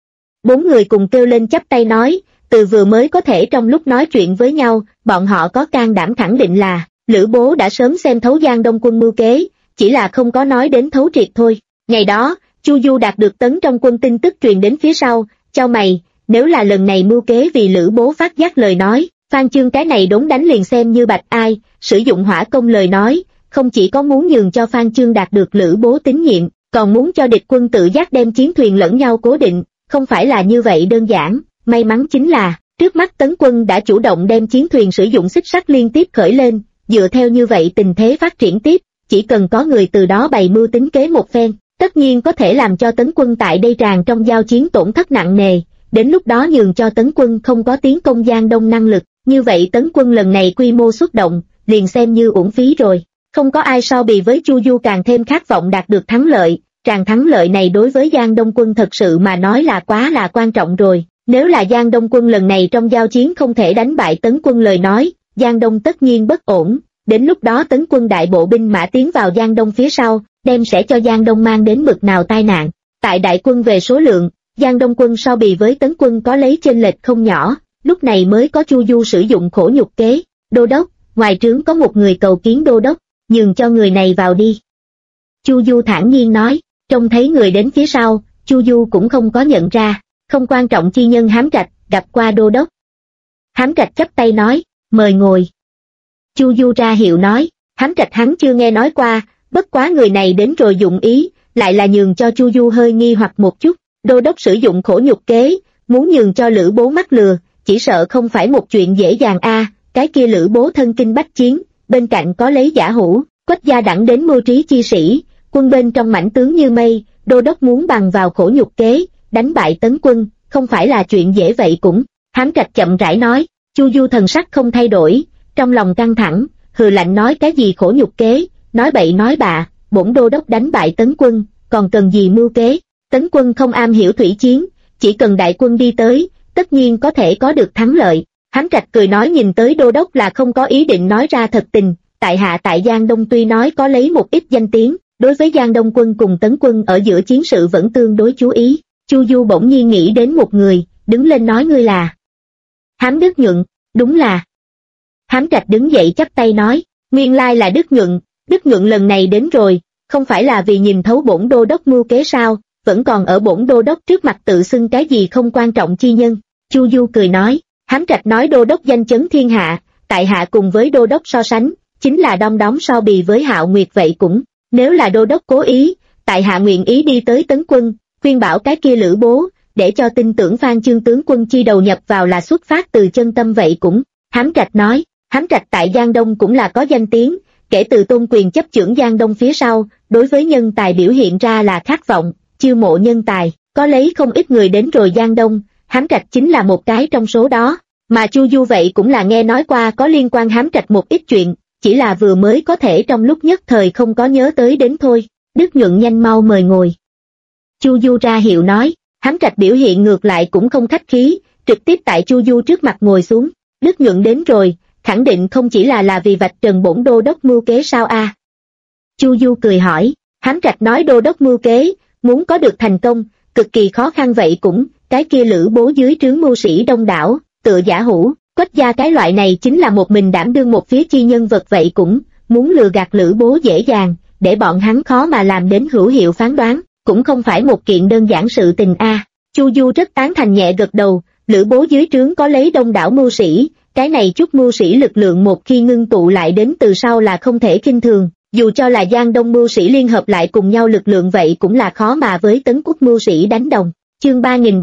Speaker 1: Bốn người cùng kêu lên chắp tay nói, từ vừa mới có thể trong lúc nói chuyện với nhau, bọn họ có can đảm khẳng định là, Lữ Bố đã sớm xem thấu Giang Đông quân mưu kế, chỉ là không có nói đến thấu triệt thôi. Ngày đó, Chu Du đạt được tấn trong quân tin tức truyền đến phía sau, chau mày, nếu là lần này mưu kế vì Lữ Bố phát giác lời nói, Phan Chương cái này đốn đánh liền xem như bạch ai, sử dụng hỏa công lời nói, không chỉ có muốn nhường cho Phan Chương đạt được Lữ Bố tín nhiệm, còn muốn cho địch quân tự giác đem chiến thuyền lẫn nhau cố định, không phải là như vậy đơn giản, may mắn chính là, trước mắt tấn quân đã chủ động đem chiến thuyền sử dụng xích sắt liên tiếp khởi lên, dựa theo như vậy tình thế phát triển tiếp, chỉ cần có người từ đó bày mưu tính kế một phen, tất nhiên có thể làm cho tấn quân tại đây tràn trong giao chiến tổn thất nặng nề, đến lúc đó nhường cho tấn quân không có tiến công Giang Đông năng lực, như vậy tấn quân lần này quy mô xuất động, liền xem như uổng phí rồi. Không có ai so bì với Chu Du càng thêm khát vọng đạt được thắng lợi, tràn thắng lợi này đối với Giang Đông quân thật sự mà nói là quá là quan trọng rồi, nếu là Giang Đông quân lần này trong giao chiến không thể đánh bại tấn quân lời nói, Giang Đông tất nhiên bất ổn, đến lúc đó tấn quân đại bộ binh mã tiến vào Giang Đông phía sau, đem sẽ cho Giang Đông mang đến bực nào tai nạn. Tại đại quân về số lượng, Giang Đông quân so bì với tấn quân có lấy chênh lệch không nhỏ, lúc này mới có Chu Du sử dụng khổ nhục kế, đô đốc, ngoài trướng có một người cầu kiến đô đốc, nhường cho người này vào đi. Chu Du thản nhiên nói, trông thấy người đến phía sau, Chu Du cũng không có nhận ra, không quan trọng chi nhân Hám Trạch, gặp qua đô đốc. Hám Trạch chắp tay nói, mời ngồi. Chu Du ra hiệu nói, Hám Trạch hắn chưa nghe nói qua, bất quá người này đến rồi dụng ý, lại là nhường cho Chu Du hơi nghi hoặc một chút, đô đốc sử dụng khổ nhục kế, muốn nhường cho Lữ Bố mắc lừa, chỉ sợ không phải một chuyện dễ dàng a. Cái kia Lữ Bố thân kinh bách chiến, bên cạnh có lấy Giả Hữu, Quách Gia đẳng đến mưu trí chi sĩ, quân bên trong mãnh tướng như mây, đô đốc muốn bằng vào khổ nhục kế, đánh bại tấn quân, không phải là chuyện dễ vậy cũng. Hám Trạch chậm rãi nói, Chu Du thần sắc không thay đổi, trong lòng căng thẳng, hừ lạnh nói cái gì khổ nhục kế, nói bậy nói bạ, bổn đô đốc đánh bại tấn quân, còn cần gì mưu kế, tấn quân không am hiểu thủy chiến, chỉ cần đại quân đi tới, tất nhiên có thể có được thắng lợi. Hám Trạch cười nói nhìn tới đô đốc là không có ý định nói ra thật tình, tại hạ tại Giang Đông tuy nói có lấy một ít danh tiếng, đối với Giang Đông quân cùng tấn quân ở giữa chiến sự vẫn tương đối chú ý. Chu Du bỗng nhiên nghĩ đến một người, đứng lên nói ngươi là Hám Đức Nhuận, đúng là. Hám Trạch đứng dậy chắp tay nói, nguyên lai là Đức Nhuận lần này đến rồi, không phải là vì nhìn thấu bổn đô đốc mưu kế sao, vẫn còn ở bổn đô đốc trước mặt tự xưng cái gì không quan trọng chi nhân. Chu Du cười nói, Hám Trạch nói đô đốc danh chấn thiên hạ, tại hạ cùng với đô đốc so sánh, chính là đom đóm so bì với Hạo Nguyệt vậy cũng, nếu là đô đốc cố ý, tại hạ nguyện ý đi tới tấn quân, khuyên bảo cái kia Lữ Bố, để cho tin tưởng Phan Chương tướng quân chi đầu nhập vào là xuất phát từ chân tâm vậy cũng. Hám Trạch nói, Hám Trạch tại Giang Đông cũng là có danh tiếng, kể từ Tôn Quyền chấp chưởng Giang Đông phía sau, đối với nhân tài biểu hiện ra là khát vọng, chiêu mộ nhân tài, có lấy không ít người đến rồi Giang Đông, Hám Trạch chính là một cái trong số đó, mà Chu Du vậy cũng là nghe nói qua có liên quan Hám Trạch một ít chuyện, chỉ là vừa mới có thể trong lúc nhất thời không có nhớ tới đến thôi. Đức Nhuận nhanh mau mời ngồi. Chu Du ra hiệu nói, Hám Trạch biểu hiện ngược lại cũng không khách khí, trực tiếp tại Chu Du trước mặt ngồi xuống. Đức Nhuận đến rồi, khẳng định không chỉ là vì vạch trần bổn đô đốc mưu kế sao a? Chu Du cười hỏi. Hám Trạch nói đô đốc mưu kế, muốn có được thành công, cực kỳ khó khăn vậy cũng, cái kia Lữ Bố dưới trướng mưu sĩ đông đảo, tựa Giả Hữu, Quách Gia cái loại này chính là một mình đảm đương một phía chi nhân vật vậy cũng, muốn lừa gạt Lữ Bố dễ dàng, để bọn hắn khó mà làm đến hữu hiệu phán đoán, cũng không phải một kiện đơn giản sự tình a. Chu Du rất tán thành nhẹ gật đầu, Lữ Bố dưới trướng có lấy đông đảo mưu sĩ, cái này chút mưu sĩ lực lượng một khi ngưng tụ lại đến từ sau là không thể khinh thường, dù cho là Giang Đông mưu sĩ liên hợp lại cùng nhau lực lượng vậy cũng là khó mà với Tấn Quốc mưu sĩ đánh đồng. Chương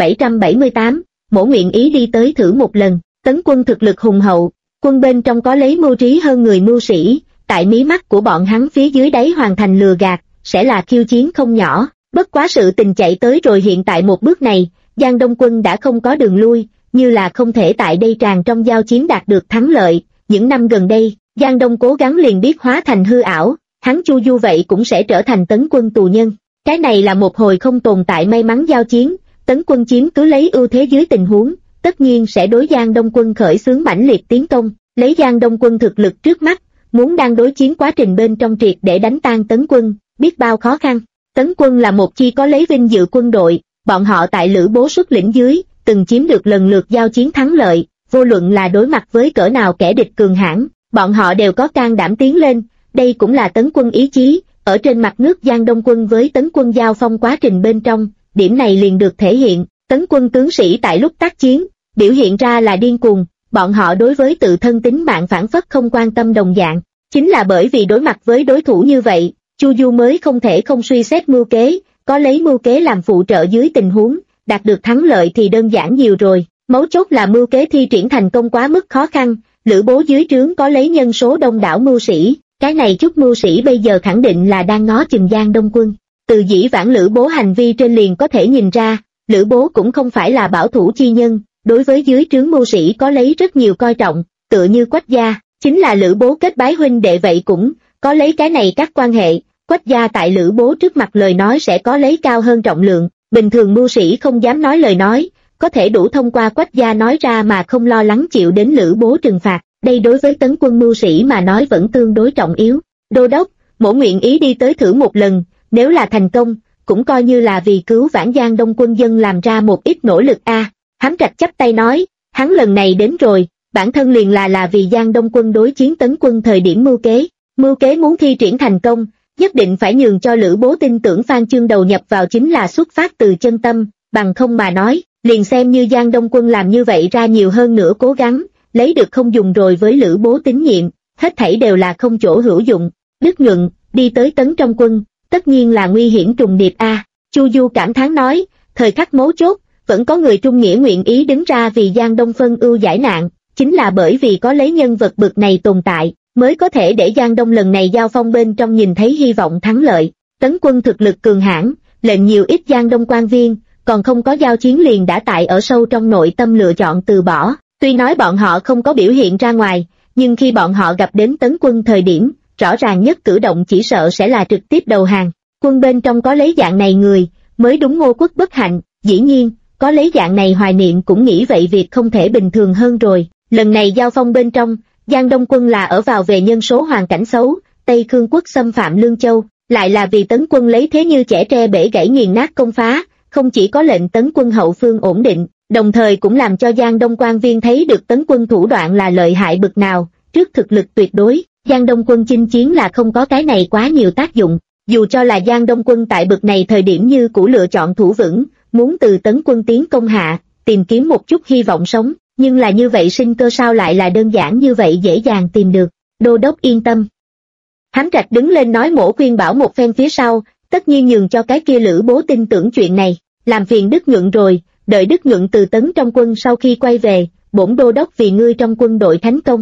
Speaker 1: 3778, Mỗ nguyện ý đi tới thử một lần. Tấn quân thực lực hùng hậu, quân bên trong có lấy mưu trí hơn người mưu sĩ, tại mí mắt của bọn hắn phía dưới đáy hoàn thành lừa gạt, sẽ là khiêu chiến không nhỏ. Bất quá sự tình chạy tới rồi hiện tại một bước này, Giang Đông quân đã không có đường lui, như là không thể tại đây tràn trong giao chiến đạt được thắng lợi. Những năm gần đây, Giang Đông cố gắng liền biết hóa thành hư ảo, hắn Chu Du vậy cũng sẽ trở thành Tấn quân tù nhân. Cái này là một hồi không tồn tại may mắn giao chiến, Tấn quân chiếm cứ lấy ưu thế dưới tình huống, tất nhiên sẽ đối Giang Đông quân khởi xướng mãnh liệt tiến công, lấy Giang Đông quân thực lực trước mắt, muốn đang đối chiến quá trình bên trong triệt để đánh tan Tấn quân, biết bao khó khăn. Tấn quân là một chi có lấy vinh dự quân đội, bọn họ tại Lữ Bố xuất lĩnh dưới, từng chiếm được lần lượt giao chiến thắng lợi, vô luận là đối mặt với cỡ nào kẻ địch cường hãn, bọn họ đều có can đảm tiến lên, đây cũng là Tấn quân ý chí. Ở trên mặt nước Giang Đông quân với Tấn quân giao phong quá trình bên trong, điểm này liền được thể hiện. Tấn quân tướng sĩ tại lúc tác chiến, biểu hiện ra là điên cuồng, bọn họ đối với tự thân tính mạng phản phất không quan tâm đồng dạng. Chính là bởi vì đối mặt với đối thủ như vậy, Chu Du mới không thể không suy xét mưu kế, có lấy mưu kế làm phụ trợ dưới tình huống, đạt được thắng lợi thì đơn giản nhiều rồi. Mấu chốt là mưu kế thi triển thành công quá mức khó khăn, Lữ Bố dưới trướng có lấy nhân số đông đảo mưu sĩ, cái này chút mưu sĩ bây giờ khẳng định là đang ngó chừng Giang Đông quân. Từ dĩ vãng Lữ Bố hành vi trên liền có thể nhìn ra, Lữ Bố cũng không phải là bảo thủ chi nhân, đối với dưới trướng mưu sĩ có lấy rất nhiều coi trọng, tựa như Quách Gia, chính là Lữ Bố kết bái huynh đệ vậy cũng có lấy cái này các quan hệ. Quách Gia tại Lữ Bố trước mặt lời nói sẽ có lấy cao hơn trọng lượng, bình thường mưu sĩ không dám nói lời nói, có thể đủ thông qua Quách Gia nói ra mà không lo lắng chịu đến Lữ Bố trừng phạt, đây đối với Tấn quân mưu sĩ mà nói vẫn tương đối trọng yếu. Đô đốc, Mỗ nguyện ý đi tới thử một lần, nếu là thành công, cũng coi như là vì cứu vãn Giang Đông quân dân làm ra một ít nỗ lực a. Hám Trạch chắp tay nói, hắn lần này đến rồi, bản thân liền là vì Giang Đông quân đối chiến Tấn quân thời điểm mưu kế muốn thi triển thành công, nhất định phải nhường cho Lữ Bố tin tưởng Phan Chương đầu nhập vào chính là xuất phát từ chân tâm, bằng không mà nói, liền xem như Giang Đông quân làm như vậy ra nhiều hơn nữa cố gắng, lấy được không dùng rồi với Lữ Bố tín nhiệm, hết thảy đều là không chỗ hữu dụng. Đức Nhuận, đi tới Tấn trong quân, tất nhiên là nguy hiểm trùng điệp a. Chu Du cảm thán nói, thời khắc mấu chốt, vẫn có người trung nghĩa nguyện ý đứng ra vì Giang Đông phân ưu giải nạn, chính là bởi vì có lấy nhân vật bực này tồn tại, mới có thể để Giang Đông lần này giao phong bên trong nhìn thấy hy vọng thắng lợi. Tấn quân thực lực cường hãn, lệnh nhiều ít Giang Đông quan viên, còn không có giao chiến liền đã tại ở sâu trong nội tâm lựa chọn từ bỏ. Tuy nói bọn họ không có biểu hiện ra ngoài, nhưng khi bọn họ gặp đến Tấn quân thời điểm, rõ ràng nhất cử động chỉ sợ sẽ là trực tiếp đầu hàng. Quân bên trong có lấy dạng này người, mới đúng Ngô Quốc bất hạnh, dĩ nhiên, có lấy dạng này Hoài Niệm cũng nghĩ vậy việc không thể bình thường hơn rồi. Lần này giao phong bên trong, Giang Đông quân là ở vào về nhân số hoàn cảnh xấu, Tây Khương quốc xâm phạm Lương Châu, lại là vì Tấn quân lấy thế như chẻ tre bể gãy nghiền nát công phá, không chỉ có lệnh Tấn quân hậu phương ổn định, đồng thời cũng làm cho Giang Đông quan viên thấy được Tấn quân thủ đoạn là lợi hại bực nào. Trước thực lực tuyệt đối, Giang Đông quân chinh chiến là không có cái này quá nhiều tác dụng, dù cho là Giang Đông quân tại bực này thời điểm như cũ lựa chọn thủ vững, muốn từ Tấn quân tiến công hạ, tìm kiếm một chút hy vọng sống, nhưng là như vậy sinh cơ sao lại là đơn giản như vậy dễ dàng tìm được. Đô đốc yên tâm. Hám Trạch đứng lên nói Mỗ khuyên bảo một phen phía sau, tất nhiên nhường cho cái kia Lữ Bố tin tưởng chuyện này, làm phiền Đức Nhuận rồi, đợi Đức Nhuận từ Tấn trong quân sau khi quay về, bổn đô đốc vì ngươi trong quân đội thánh công.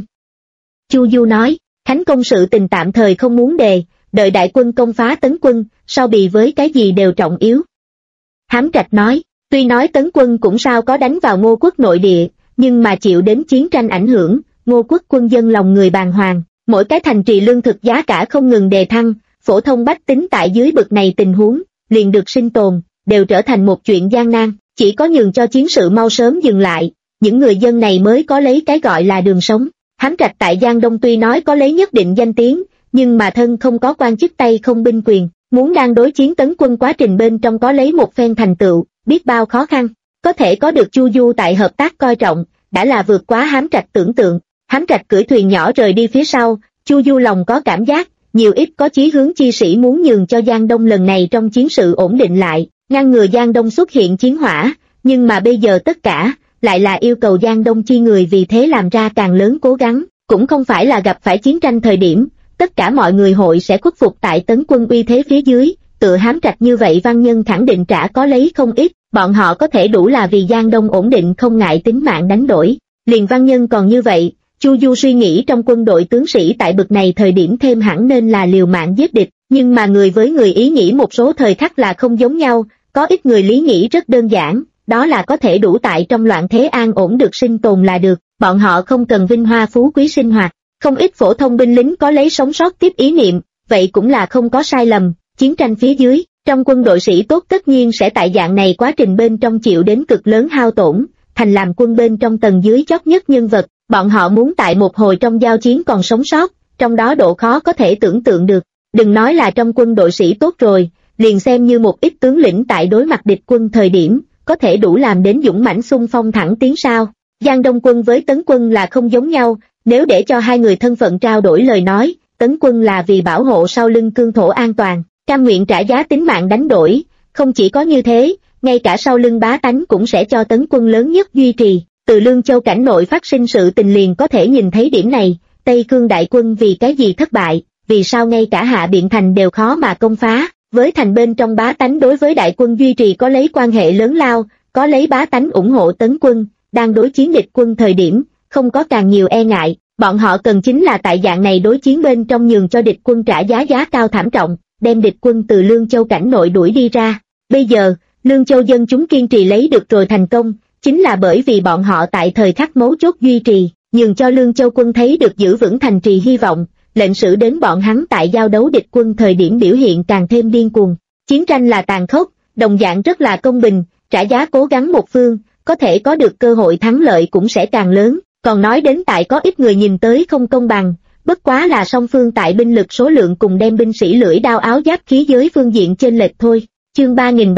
Speaker 1: Chu Du nói, thánh công sự tình tạm thời không muốn đề, đợi đại quân công phá Tấn quân, sau bì với cái gì đều trọng yếu. Hám Trạch nói, tuy nói Tấn quân cũng sao có đánh vào Ngô Quốc nội địa, nhưng mà chịu đến chiến tranh ảnh hưởng, Ngô Quốc quân dân lòng người bàng hoàng, Mỗi cái thành trì lương thực giá cả không ngừng đề thăng, phổ thông bách tính tại dưới bực này tình huống, liền được sinh tồn, đều trở thành một chuyện gian nan, chỉ có nhường cho chiến sự mau sớm dừng lại, những người dân này mới có lấy cái gọi là đường sống. Hám Trạch tại Giang Đông tuy nói có lấy nhất định danh tiếng, nhưng mà thân không có quan chức tay không binh quyền, muốn đang đối chiến tấn quân quá trình bên trong có lấy một phen thành tựu, biết bao khó khăn, có thể có được Chu Du tại hợp tác coi trọng, đã là vượt quá Hám Trạch tưởng tượng. Hám Trạch cưỡi thuyền nhỏ rời đi phía sau, Chu Du lòng có cảm giác, nhiều ít có chí hướng chi sĩ muốn nhường cho Giang Đông lần này trong chiến sự ổn định lại, ngăn ngừa Giang Đông xuất hiện chiến hỏa, nhưng mà bây giờ tất cả, lại là yêu cầu Giang Đông chi người vì thế làm ra càng lớn cố gắng, cũng không phải là gặp phải chiến tranh thời điểm, tất cả mọi người hội sẽ khuất phục tại tấn quân uy thế phía dưới, tự Hám Trạch như vậy văn nhân khẳng định trả có lấy không ít, bọn họ có thể đủ là vì Giang Đông ổn định không ngại tính mạng đánh đổi, liền văn nhân còn như vậy. Chu Du suy nghĩ trong quân đội tướng sĩ tại bực này thời điểm thêm hẳn nên là liều mạng giết địch, nhưng mà người với người ý nghĩ một số thời khắc là không giống nhau, có ít người lý nghĩ rất đơn giản, đó là có thể đủ tại trong loạn thế an ổn được sinh tồn là được, bọn họ không cần vinh hoa phú quý sinh hoạt, không ít phổ thông binh lính có lấy sống sót tiếp ý niệm, vậy cũng là không có sai lầm, chiến tranh phía dưới, trong quân đội sĩ tốt tất nhiên sẽ tại dạng này quá trình bên trong chịu đến cực lớn hao tổn, thành làm quân bên trong tầng dưới chót nhất nhân vật. Bọn họ muốn tại một hồi trong giao chiến còn sống sót, trong đó độ khó có thể tưởng tượng được. Đừng nói là trong quân đội sĩ tốt rồi, liền xem như một ít tướng lĩnh tại đối mặt địch quân thời điểm, có thể đủ làm đến dũng mãnh xung phong thẳng tiến sao. Giang Đông quân với Tấn quân là không giống nhau, nếu để cho hai người thân phận trao đổi lời nói, Tấn quân là vì bảo hộ sau lưng cương thổ an toàn, cam nguyện trả giá tính mạng đánh đổi, không chỉ có như thế, ngay cả sau lưng bá tánh cũng sẽ cho Tấn quân lớn nhất duy trì. Từ Lương Châu cảnh nội phát sinh sự tình liền có thể nhìn thấy điểm này, Tây Cương đại quân vì cái gì thất bại, vì sao ngay cả Hạ Biện Thành đều khó mà công phá, với thành bên trong bá tánh đối với đại quân duy trì có lấy quan hệ lớn lao, có lấy bá tánh ủng hộ Tấn quân, đang đối chiến địch quân thời điểm, không có càng nhiều e ngại, bọn họ cần chính là tại dạng này đối chiến bên trong nhường cho địch quân trả giá cao thảm trọng, đem địch quân từ Lương Châu cảnh nội đuổi đi ra. Bây giờ, Lương Châu dân chúng kiên trì lấy được rồi thành công, chính là bởi vì bọn họ tại thời khắc mấu chốt duy trì, nhường cho Lương Châu quân thấy được giữ vững thành trì hy vọng, lệnh sử đến bọn hắn tại giao đấu địch quân thời điểm biểu hiện càng thêm điên cuồng. Chiến tranh là tàn khốc, đồng dạng rất là công bình, trả giá cố gắng một phương, có thể có được cơ hội thắng lợi cũng sẽ càng lớn, còn nói đến tại có ít người nhìn tới không công bằng, bất quá là song phương tại binh lực số lượng cùng đem binh sĩ lưỡi đao áo giáp khí giới phương diện chênh lệch thôi. Chương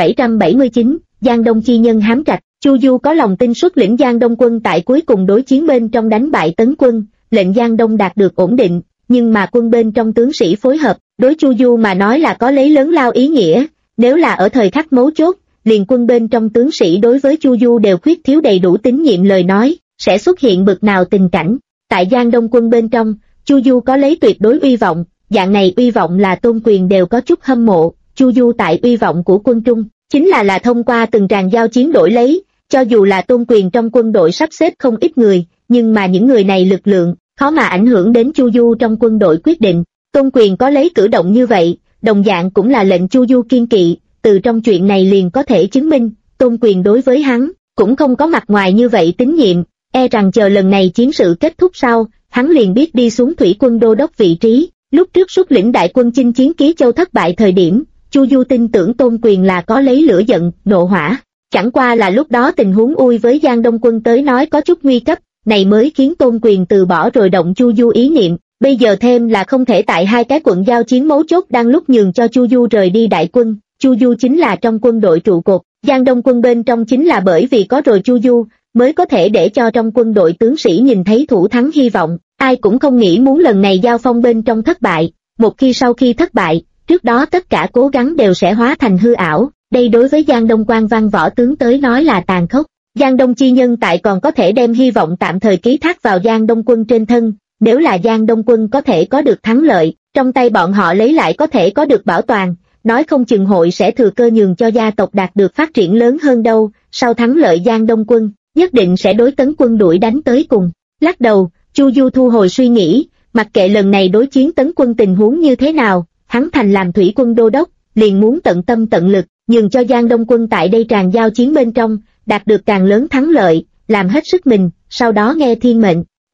Speaker 1: 3779, Giang Đông chi nhân Hám Trạch. Chu Du có lòng tin xuất lĩnh Giang Đông quân tại cuối cùng đối chiến bên trong đánh bại Tấn quân, lệnh Giang Đông đạt được ổn định, nhưng mà quân bên trong tướng sĩ phối hợp, đối Chu Du mà nói là có lấy lớn lao ý nghĩa, nếu là ở thời khắc mấu chốt, liền quân bên trong tướng sĩ đối với Chu Du đều khuyết thiếu đầy đủ tín nhiệm lời nói, sẽ xuất hiện bực nào tình cảnh. Tại Giang Đông quân bên trong, Chu Du có lấy tuyệt đối uy vọng, dạng này uy vọng là Tôn Quyền đều có chút hâm mộ, Chu Du tại uy vọng của quân Trung, chính là thông qua từng tràng giao chiến đổi lấy. Cho dù là Tôn Quyền trong quân đội sắp xếp không ít người, nhưng mà những người này lực lượng, khó mà ảnh hưởng đến Chu Du trong quân đội quyết định. Tôn Quyền có lấy cử động như vậy, đồng dạng cũng là lệnh Chu Du kiên kỵ, từ trong chuyện này liền có thể chứng minh, Tôn Quyền đối với hắn, cũng không có mặt ngoài như vậy tín nhiệm, e rằng chờ lần này chiến sự kết thúc sau, hắn liền biết đi xuống thủy quân đô đốc vị trí. Lúc trước xuất lĩnh đại quân chinh chiến Ký Châu thất bại thời điểm, Chu Du tin tưởng Tôn Quyền là có lấy lửa giận, nộ hỏa. Chẳng qua là lúc đó tình huống ui với Giang Đông quân tới nói có chút nguy cấp, này mới khiến Tôn Quyền từ bỏ rồi động Chu Du ý niệm, bây giờ thêm là không thể tại hai cái quận giao chiến mấu chốt đang lúc nhường cho Chu Du rời đi đại quân, Chu Du chính là trong quân đội trụ cột, Giang Đông quân bên trong chính là bởi vì có rồi Chu Du, mới có thể để cho trong quân đội tướng sĩ nhìn thấy thủ thắng hy vọng, ai cũng không nghĩ muốn lần này giao phong bên trong thất bại, một khi sau khi thất bại, trước đó tất cả cố gắng đều sẽ hóa thành hư ảo. Đây đối với Giang Đông quan văn võ tướng tới nói là tàn khốc. Giang Đông chi nhân tại còn có thể đem hy vọng tạm thời ký thác vào Giang Đông quân trên thân, nếu là Giang Đông quân có thể có được thắng lợi, trong tay bọn họ lấy lại có thể có được bảo toàn, nói không chừng hội sẽ thừa cơ nhường cho gia tộc đạt được phát triển lớn hơn đâu, sau thắng lợi Giang Đông quân, nhất định sẽ đối Tấn quân đuổi đánh tới cùng. Lắc đầu, Chu Du thu hồi suy nghĩ, mặc kệ lần này đối chiến Tấn quân tình huống như thế nào, hắn thành làm thủy quân đô đốc, liền muốn tận tâm tận lực, nhường cho Giang Đông quân tại đây tràn giao chiến bên trong, đạt được càng lớn thắng lợi, làm hết sức mình, sau đó nghe thiên mệnh.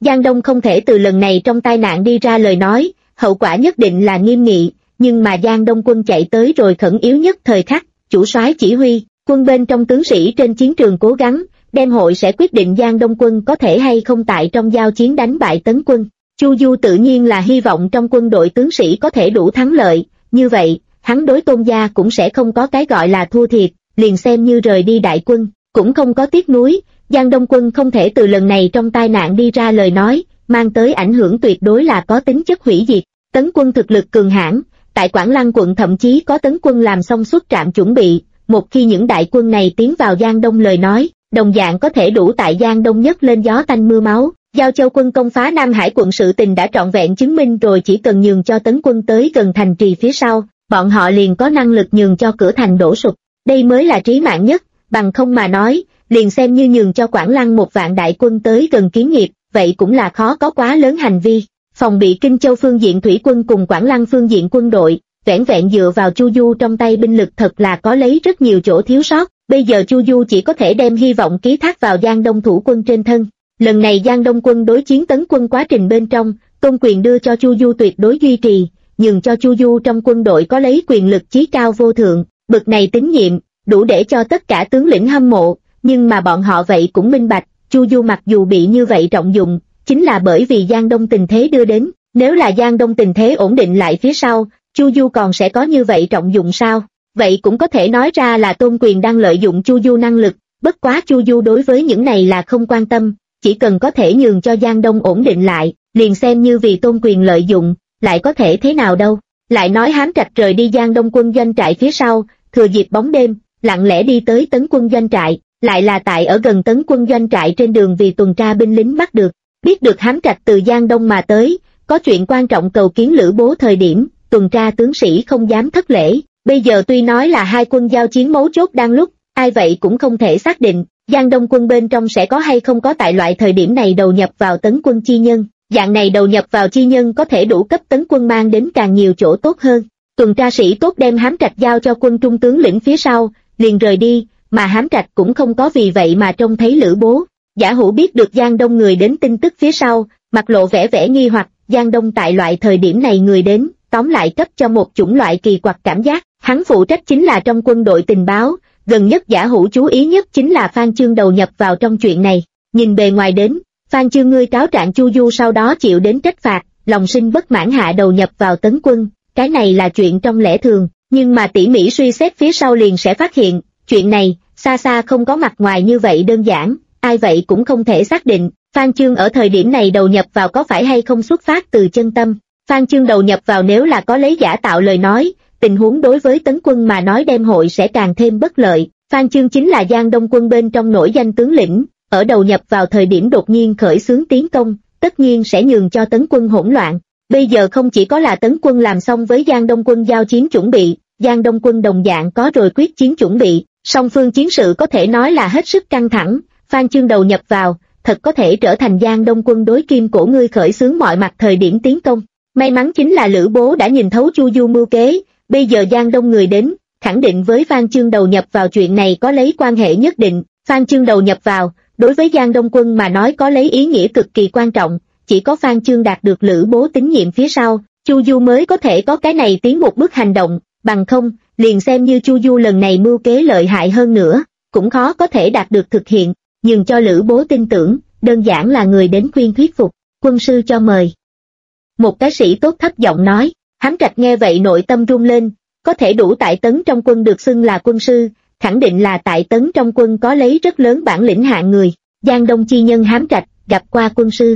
Speaker 1: Giang Đông không thể từ lần này trong tai nạn đi ra lời nói, hậu quả nhất định là nghiêm nghị, nhưng mà Giang Đông quân chạy tới rồi khẩn yếu nhất thời khắc, chủ soái chỉ huy, quân bên trong tướng sĩ trên chiến trường cố gắng, đem hội sẽ quyết định Giang Đông quân có thể hay không tại trong giao chiến đánh bại Tấn quân. Chu Du tự nhiên là hy vọng trong quân đội tướng sĩ có thể đủ thắng lợi, như vậy, hắn đối Tôn gia cũng sẽ không có cái gọi là thua thiệt, liền xem như rời đi đại quân, cũng không có tiếc nuối. Giang Đông quân không thể từ lần này trong tai nạn đi ra lời nói, mang tới ảnh hưởng tuyệt đối là có tính chất hủy diệt. Tấn quân thực lực cường hãn, tại Quảng Lăng quận thậm chí có Tấn quân làm xong xuất trạm chuẩn bị, một khi những đại quân này tiến vào Giang Đông lời nói, đồng dạng có thể đủ tại Giang Đông nhất lên gió tanh mưa máu. Giao Châu quân công phá Nam Hải quận sự tình đã trọn vẹn chứng minh rồi, chỉ cần nhường cho Tấn quân tới gần thành trì phía sau, bọn họ liền có năng lực nhường cho cửa thành đổ sụp, đây mới là trí mạng nhất, bằng không mà nói, liền xem như nhường cho Quảng Lăng một vạn đại quân tới gần Kiến Nghiệp, vậy cũng là khó có quá lớn hành vi. Phòng bị Kinh Châu phương diện thủy quân cùng Quảng Lăng phương diện quân đội, vẻn vẹn dựa vào Chu Du trong tay binh lực thật là có lấy rất nhiều chỗ thiếu sót, bây giờ Chu Du chỉ có thể đem hy vọng ký thác vào Giang Đông thủ quân trên thân. Lần này Giang Đông quân đối chiến Tấn quân quá trình bên trong, tôn quyền đưa cho Chu Du tuyệt đối duy trì, nhường cho Chu Du trong quân đội có lấy quyền lực chí cao vô thượng, bực này tín nhiệm, đủ để cho tất cả tướng lĩnh hâm mộ, nhưng mà bọn họ vậy cũng minh bạch, Chu Du mặc dù bị như vậy trọng dụng, chính là bởi vì Giang Đông tình thế đưa đến, nếu là Giang Đông tình thế ổn định lại phía sau, Chu Du còn sẽ có như vậy trọng dụng sao? Vậy cũng có thể nói ra là tôn quyền đang lợi dụng Chu Du năng lực, bất quá Chu Du đối với những này là không quan tâm, chỉ cần có thể nhường cho Giang Đông ổn định lại, liền xem như vì tôn quyền lợi dụng, lại có thể thế nào đâu. Lại nói Hám Trạch rời đi Giang Đông quân doanh trại phía sau, thừa dịp bóng đêm, lặng lẽ đi tới Tấn quân doanh trại, lại là tại ở gần Tấn quân doanh trại trên đường vì tuần tra binh lính bắt được. Biết được Hám Trạch từ Giang Đông mà tới, có chuyện quan trọng cầu kiến Lữ Bố thời điểm, tuần tra tướng sĩ không dám thất lễ. Bây giờ tuy nói là hai quân giao chiến mấu chốt đang lúc, ai vậy cũng không thể xác định, Giang Đông quân bên trong sẽ có hay không có tại loại thời điểm này đầu nhập vào Tấn quân chi nhân. Dạng này đầu nhập vào chi nhân có thể đủ cấp Tấn quân mang đến càng nhiều chỗ tốt hơn. Tuần tra sĩ tốt đem Hám Trạch giao cho quân trung tướng lĩnh phía sau, liền rời đi, mà Hám Trạch cũng không có vì vậy mà trông thấy Lữ Bố. Giả Hữu biết được Giang Đông người đến tin tức phía sau, mặt lộ vẻ nghi hoặc, Giang Đông tại loại thời điểm này người đến, tóm lại cấp cho một chủng loại kỳ quặc cảm giác, hắn phụ trách chính là trong quân đội tình báo, gần nhất Giả Hữu chú ý nhất chính là Phan Chương đầu nhập vào trong chuyện này. Nhìn bề ngoài đến, Phan Chương ngươi cáo trạng Chu Du sau đó chịu đến trách phạt, lòng sinh bất mãn hạ đầu nhập vào Tấn quân, cái này là chuyện trong lẽ thường, nhưng mà tỉ mỉ suy xét phía sau liền sẽ phát hiện, chuyện này, xa xa không có mặt ngoài như vậy đơn giản, ai vậy cũng không thể xác định, Phan Chương ở thời điểm này đầu nhập vào có phải hay không xuất phát từ chân tâm. Phan Chương đầu nhập vào nếu là có lấy giả tạo lời nói, tình huống đối với Tấn quân mà nói đem hội sẽ càng thêm bất lợi. Phan Chương chính là Giang Đông quân bên trong nổi danh tướng lĩnh, ở đầu nhập vào thời điểm đột nhiên khởi xướng tiến công, tất nhiên sẽ nhường cho Tấn quân hỗn loạn. Bây giờ không chỉ có là Tấn quân làm xong với Giang Đông quân giao chiến chuẩn bị, Giang Đông quân đồng dạng có rồi quyết chiến chuẩn bị, song phương chiến sự có thể nói là hết sức căng thẳng. Phan Chương đầu nhập vào, thật có thể trở thành Giang Đông quân đối Kim Cổ ngươi khởi xướng mọi mặt thời điểm tiến công. May mắn chính là Lữ Bố đã nhìn thấu Chu Du mưu kế, bây giờ Giang Đông người đến, khẳng định với Phan Chương đầu nhập vào chuyện này có lấy quan hệ nhất định. Phan Chương đầu nhập vào, đối với Giang Đông quân mà nói có lấy ý nghĩa cực kỳ quan trọng, chỉ có Phan Chương đạt được Lữ Bố tín nhiệm phía sau, Chu Du mới có thể có cái này tiến một bước hành động, bằng không, liền xem như Chu Du lần này mưu kế lợi hại hơn nữa, cũng khó có thể đạt được thực hiện, nhưng cho Lữ Bố tin tưởng, đơn giản là người đến khuyên thuyết phục, quân sư cho mời. Một cái sĩ tốt thấp giọng nói, Hám Trạch nghe vậy nội tâm run lên, có thể đủ tại Tấn trong quân được xưng là quân sư, khẳng định là tại Tấn trong quân có lấy rất lớn bản lĩnh hạng người. Giang Đông chi nhân Hám Trạch, gặp qua quân sư.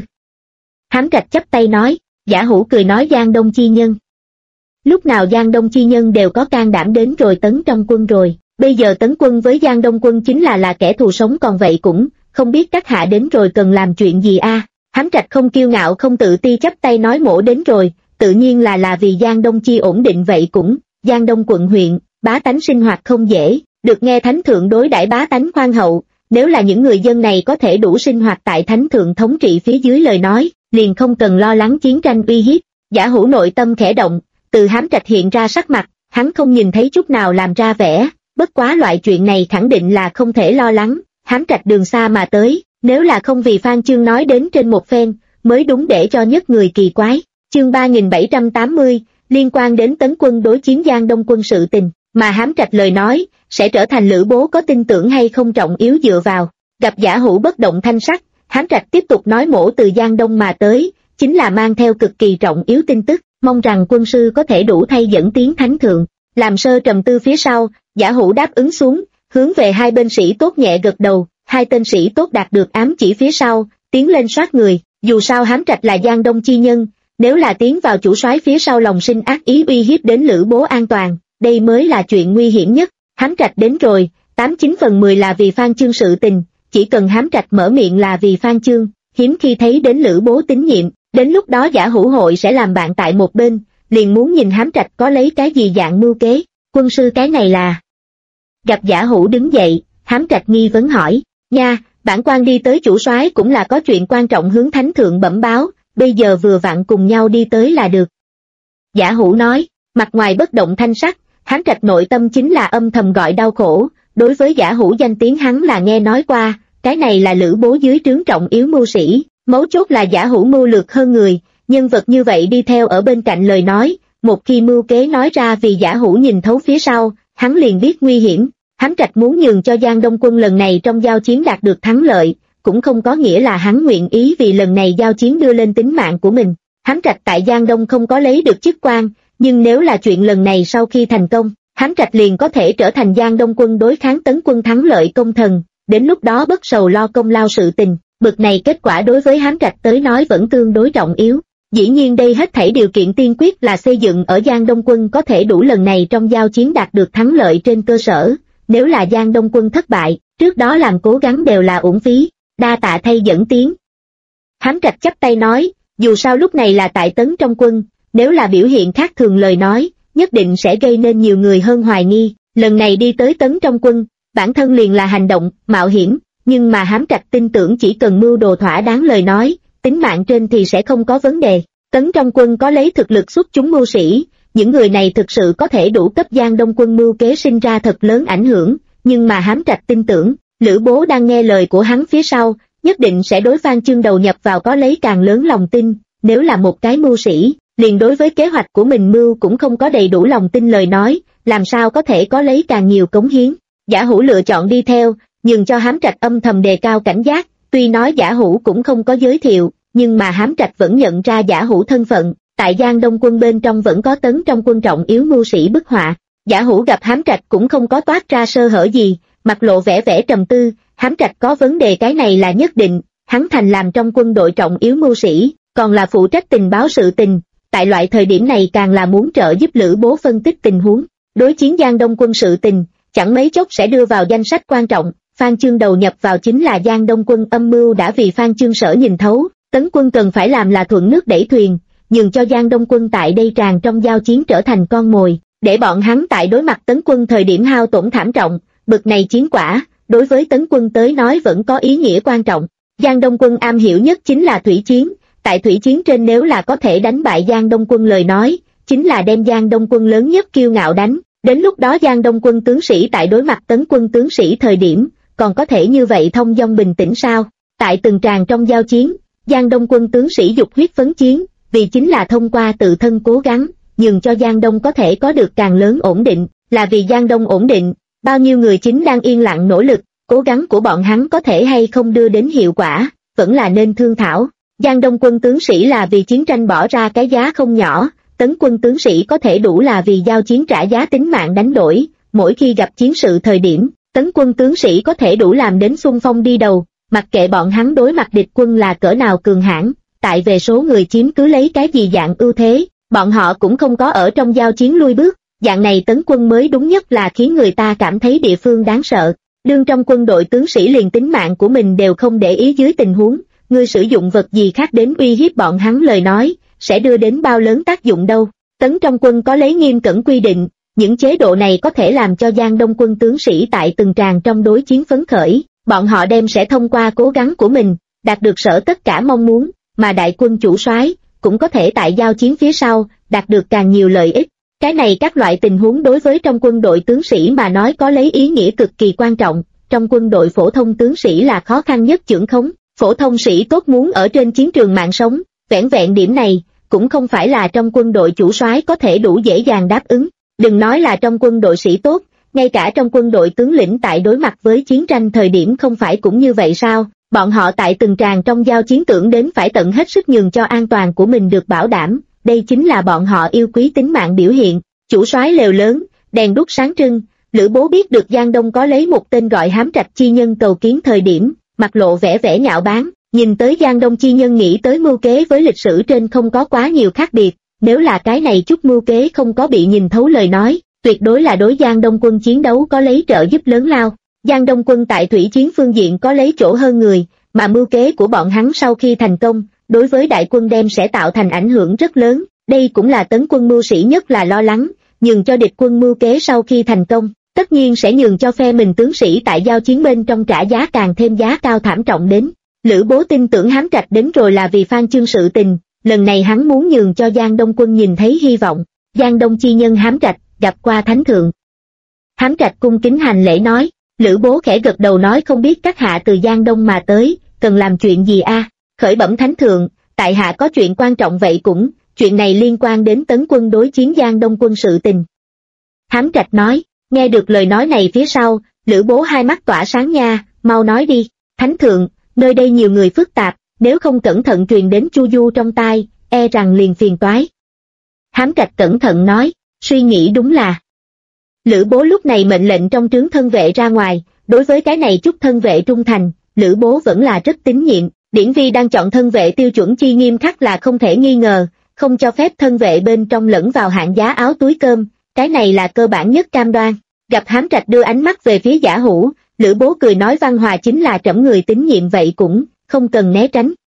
Speaker 1: Hám Trạch chắp tay nói, Giả Hữu cười nói Giang Đông chi nhân. Lúc nào Giang Đông chi nhân đều có can đảm đến rồi Tấn trong quân rồi, bây giờ Tấn quân với Giang Đông quân chính là kẻ thù sống còn vậy cũng, không biết các hạ đến rồi cần làm chuyện gì a? Hám Trạch không kiêu ngạo không tự ti chắp tay nói mổ đến rồi, tự nhiên là vì Giang Đông chi ổn định vậy cũng, Giang Đông quận huyện, bá tánh sinh hoạt không dễ, được nghe thánh thượng đối đãi bá tánh khoan hậu, nếu là những người dân này có thể đủ sinh hoạt tại thánh thượng thống trị phía dưới lời nói, liền không cần lo lắng chiến tranh uy hiếp. Giả Hữu nội tâm khẽ động, từ Hám Trạch hiện ra sắc mặt, hắn không nhìn thấy chút nào làm ra vẻ, bất quá loại chuyện này khẳng định là không thể lo lắng, Hám Trạch đường xa mà tới, nếu là không vì Phan Chương nói đến trên một phen, mới đúng để cho nhất người kỳ quái. Chương 3780, liên quan đến tấn quân đối chiến Giang Đông quân sự tình, mà Hám Trạch lời nói, sẽ trở thành Lữ Bố có tin tưởng hay không trọng yếu dựa vào. Gặp Giả Hữu bất động thanh sắc, Hám Trạch tiếp tục nói mổ từ Giang Đông mà tới, chính là mang theo cực kỳ trọng yếu tin tức, mong rằng quân sư có thể đủ thay dẫn tiến thánh thượng. Làm sơ trầm tư phía sau, Giả Hữu đáp ứng xuống, hướng về hai bên sĩ tốt nhẹ gật đầu, hai tên sĩ tốt đạt được ám chỉ phía sau, tiến lên soát người, dù sao Hám Trạch là Giang Đông chi nhân, nếu là tiến vào chủ soái phía sau lòng sinh ác ý uy hiếp đến Lữ Bố an toàn, đây mới là chuyện nguy hiểm nhất. Hám Trạch đến rồi, 89/10 là vì Phan Chương sự tình, chỉ cần Hám Trạch mở miệng là vì Phan Chương, hiếm khi thấy đến Lữ Bố tín nhiệm, đến lúc đó Giả Hữu hội sẽ làm bạn tại một bên, liền muốn nhìn Hám Trạch có lấy cái gì dạng mưu kế. Quân sư cái này là... Gặp Giả Hữu đứng dậy, Hám Trạch nghi vấn hỏi, nha, bản quan đi tới chủ soái cũng là có chuyện quan trọng hướng thánh thượng bẩm báo, bây giờ vừa vặn cùng nhau đi tới là được. Giả Hữu nói, mặt ngoài bất động thanh sắc, Hám Trạch nội tâm chính là âm thầm gọi đau khổ, đối với Giả Hữu danh tiếng hắn là nghe nói qua, cái này là Lữ Bố dưới trướng trọng yếu mưu sĩ, mấu chốt là Giả Hữu mưu lược hơn người, nhân vật như vậy đi theo ở bên cạnh lời nói, một khi mưu kế nói ra vì Giả Hữu nhìn thấu phía sau, hắn liền biết nguy hiểm. Hám Trạch muốn nhường cho Giang Đông quân lần này trong giao chiến đạt được thắng lợi, cũng không có nghĩa là hắn nguyện ý vì lần này giao chiến đưa lên tính mạng của mình. Hám Trạch tại Giang Đông không có lấy được chức quan, nhưng nếu là chuyện lần này sau khi thành công, Hám Trạch liền có thể trở thành Giang Đông quân đối kháng tấn quân thắng lợi công thần, đến lúc đó bất sầu lo công lao sự tình, bực này kết quả đối với Hám Trạch tới nói vẫn tương đối trọng yếu. Dĩ nhiên đây hết thảy điều kiện tiên quyết là xây dựng ở Giang Đông quân có thể đủ lần này trong giao chiến đạt được thắng lợi trên cơ sở, nếu là Giang Đông quân thất bại, trước đó làm cố gắng đều là uổng phí, đa tạ thay dẫn tiến. Hám Trạch chắp tay nói, dù sao lúc này là tại tấn trong quân, nếu là biểu hiện khác thường lời nói, nhất định sẽ gây nên nhiều người hơn hoài nghi, lần này đi tới tấn trong quân, bản thân liền là hành động, mạo hiểm, nhưng mà Hám Trạch tin tưởng chỉ cần mưu đồ thỏa đáng lời nói, tính mạng trên thì sẽ không có vấn đề. Tấn trong quân có lấy thực lực xuất chúng mưu sĩ, những người này thực sự có thể đủ cấp Giang Đông quân mưu kế sinh ra thật lớn ảnh hưởng, nhưng mà Hám Trạch tin tưởng, Lữ Bố đang nghe lời của hắn phía sau, nhất định sẽ đối Phan Chương đầu nhập vào có lấy càng lớn lòng tin, nếu là một cái mưu sĩ, liền đối với kế hoạch của mình mưu cũng không có đầy đủ lòng tin lời nói, làm sao có thể có lấy càng nhiều cống hiến. Giả Hữu lựa chọn đi theo, nhưng cho Hám Trạch âm thầm đề cao cảnh giác, tuy nói Giả Hữu cũng không có giới thiệu, nhưng mà Hám Trạch vẫn nhận ra Giả Hữu thân phận, tại Giang Đông quân bên trong vẫn có tấn trong quân trọng yếu mưu sĩ bức họa. Giả Hữu gặp Hám Trạch cũng không có toát ra sơ hở gì, mặt lộ vẻ vẻ trầm tư, Hám Trạch có vấn đề cái này là nhất định, hắn thành làm trong quân đội trọng yếu mưu sĩ, còn là phụ trách tình báo sự tình, tại loại thời điểm này càng là muốn trợ giúp Lữ Bố phân tích tình huống, đối chiến Giang Đông quân sự tình, chẳng mấy chốc sẽ đưa vào danh sách quan trọng. Phan Chương đầu nhập vào chính là Giang Đông quân âm mưu đã vì Phan Chương sở nhìn thấu, tấn quân cần phải làm là thuận nước đẩy thuyền, nhường cho Giang Đông quân tại đây tràn trong giao chiến trở thành con mồi, để bọn hắn tại đối mặt tấn quân thời điểm hao tổn thảm trọng, bực này chiến quả, đối với tấn quân tới nói vẫn có ý nghĩa quan trọng. Giang Đông quân am hiểu nhất chính là thủy chiến, tại thủy chiến trên nếu là có thể đánh bại Giang Đông quân lời nói, chính là đem Giang Đông quân lớn nhất kiêu ngạo đánh, đến lúc đó Giang Đông quân tướng sĩ tại đối mặt tấn quân tướng sĩ thời điểm, còn có thể như vậy thông dong bình tĩnh sao? Tại từng tràng trong giao chiến, Giang Đông quân tướng sĩ dục huyết phấn chiến, vì chính là thông qua tự thân cố gắng, nhường cho Giang Đông có thể có được càng lớn ổn định, là vì Giang Đông ổn định, bao nhiêu người chính đang yên lặng nỗ lực, cố gắng của bọn hắn có thể hay không đưa đến hiệu quả, vẫn là nên thương thảo. Giang Đông quân tướng sĩ là vì chiến tranh bỏ ra cái giá không nhỏ, tấn quân tướng sĩ có thể đủ là vì giao chiến trả giá tính mạng đánh đổi, mỗi khi gặp chiến sự thời điểm, tấn quân tướng sĩ có thể đủ làm đến xung phong đi đầu, mặc kệ bọn hắn đối mặt địch quân là cỡ nào cường hãn, tại về số người chiếm cứ lấy cái gì dạng ưu thế, bọn họ cũng không có ở trong giao chiến lui bước, dạng này tấn quân mới đúng nhất là khiến người ta cảm thấy địa phương đáng sợ. Đương trong quân đội tướng sĩ liền tính mạng của mình đều không để ý dưới tình huống, ngươi sử dụng vật gì khác đến uy hiếp bọn hắn lời nói, sẽ đưa đến bao lớn tác dụng đâu. Tấn trong quân có lấy nghiêm cẩn quy định, những chế độ này có thể làm cho Giang Đông quân tướng sĩ tại từng tràng trong đối chiến phấn khởi, bọn họ đem sẽ thông qua cố gắng của mình, đạt được sở tất cả mong muốn, mà đại quân chủ soái cũng có thể tại giao chiến phía sau, đạt được càng nhiều lợi ích. Cái này các loại tình huống đối với trong quân đội tướng sĩ mà nói có lấy ý nghĩa cực kỳ quan trọng, trong quân đội phổ thông tướng sĩ là khó khăn nhất chưởng khống, Phổ thông sĩ tốt muốn ở trên chiến trường mạng sống, vẻn vẹn điểm này, cũng không phải là trong quân đội chủ soái có thể đủ dễ dàng đáp ứng. Đừng nói là trong quân đội sĩ tốt, ngay cả trong quân đội tướng lĩnh tại đối mặt với chiến tranh thời điểm không phải cũng như vậy sao? Bọn họ tại từng tràng trong giao chiến tưởng đến phải tận hết sức nhường cho an toàn của mình được bảo đảm, đây chính là bọn họ yêu quý tính mạng biểu hiện. Chủ soái lều lớn, đèn đuốc sáng trưng, Lữ Bố biết được Giang Đông có lấy một tên gọi Hám Trạch chi nhân cầu kiến thời điểm, mặt lộ vẻ vẻ nhạo báng, nhìn tới Giang Đông chi nhân nghĩ tới mưu kế với lịch sử trên không có quá nhiều khác biệt, nếu là cái này chút mưu kế không có bị nhìn thấu lời nói, tuyệt đối là đối Giang Đông quân chiến đấu có lấy trợ giúp lớn lao. Giang Đông quân tại thủy chiến phương diện có lấy chỗ hơn người, mà mưu kế của bọn hắn sau khi thành công, đối với đại quân đem sẽ tạo thành ảnh hưởng rất lớn, đây cũng là Tấn quân mưu sĩ nhất là lo lắng, nhường cho địch quân mưu kế sau khi thành công, tất nhiên sẽ nhường cho phe mình tướng sĩ tại giao chiến bên trong trả giá càng thêm giá cao thảm trọng đến. Lữ Bố tin tưởng Hám Trạch đến rồi là vì Phan Chương sự tình, lần này hắn muốn nhường cho Giang Đông quân nhìn thấy hy vọng. Giang Đông chi nhân Hám Trạch, gặp qua thánh thượng. Hám Trạch cung kính hành lễ nói. Lữ Bố khẽ gật đầu nói không biết các hạ từ Giang Đông mà tới, cần làm chuyện gì a? Khởi bẩm thánh thượng, tại hạ có chuyện quan trọng vậy cũng, chuyện này liên quan đến Tấn quân đối chiến Giang Đông quân sự tình. Hám Trạch nói, nghe được lời nói này phía sau, Lữ Bố hai mắt tỏa sáng nha, mau nói đi. Thánh thượng, nơi đây nhiều người phức tạp, nếu không cẩn thận truyền đến Chu Du trong tai, e rằng liền phiền toái. Hám Trạch cẩn thận nói, suy nghĩ đúng là. Lữ Bố lúc này mệnh lệnh trong trướng thân vệ ra ngoài, đối với cái này chút thân vệ trung thành, Lữ Bố vẫn là rất tín nhiệm, Điển Vi đang chọn thân vệ tiêu chuẩn chi nghiêm khắc là không thể nghi ngờ, không cho phép thân vệ bên trong lẫn vào hạng giá áo túi cơm, cái này là cơ bản nhất cam đoan. Gặp Hám Trạch đưa ánh mắt về phía Giả Hữu, Lữ Bố cười nói Văn Hòa chính là trẫm người tín nhiệm vậy cũng, không cần né tránh,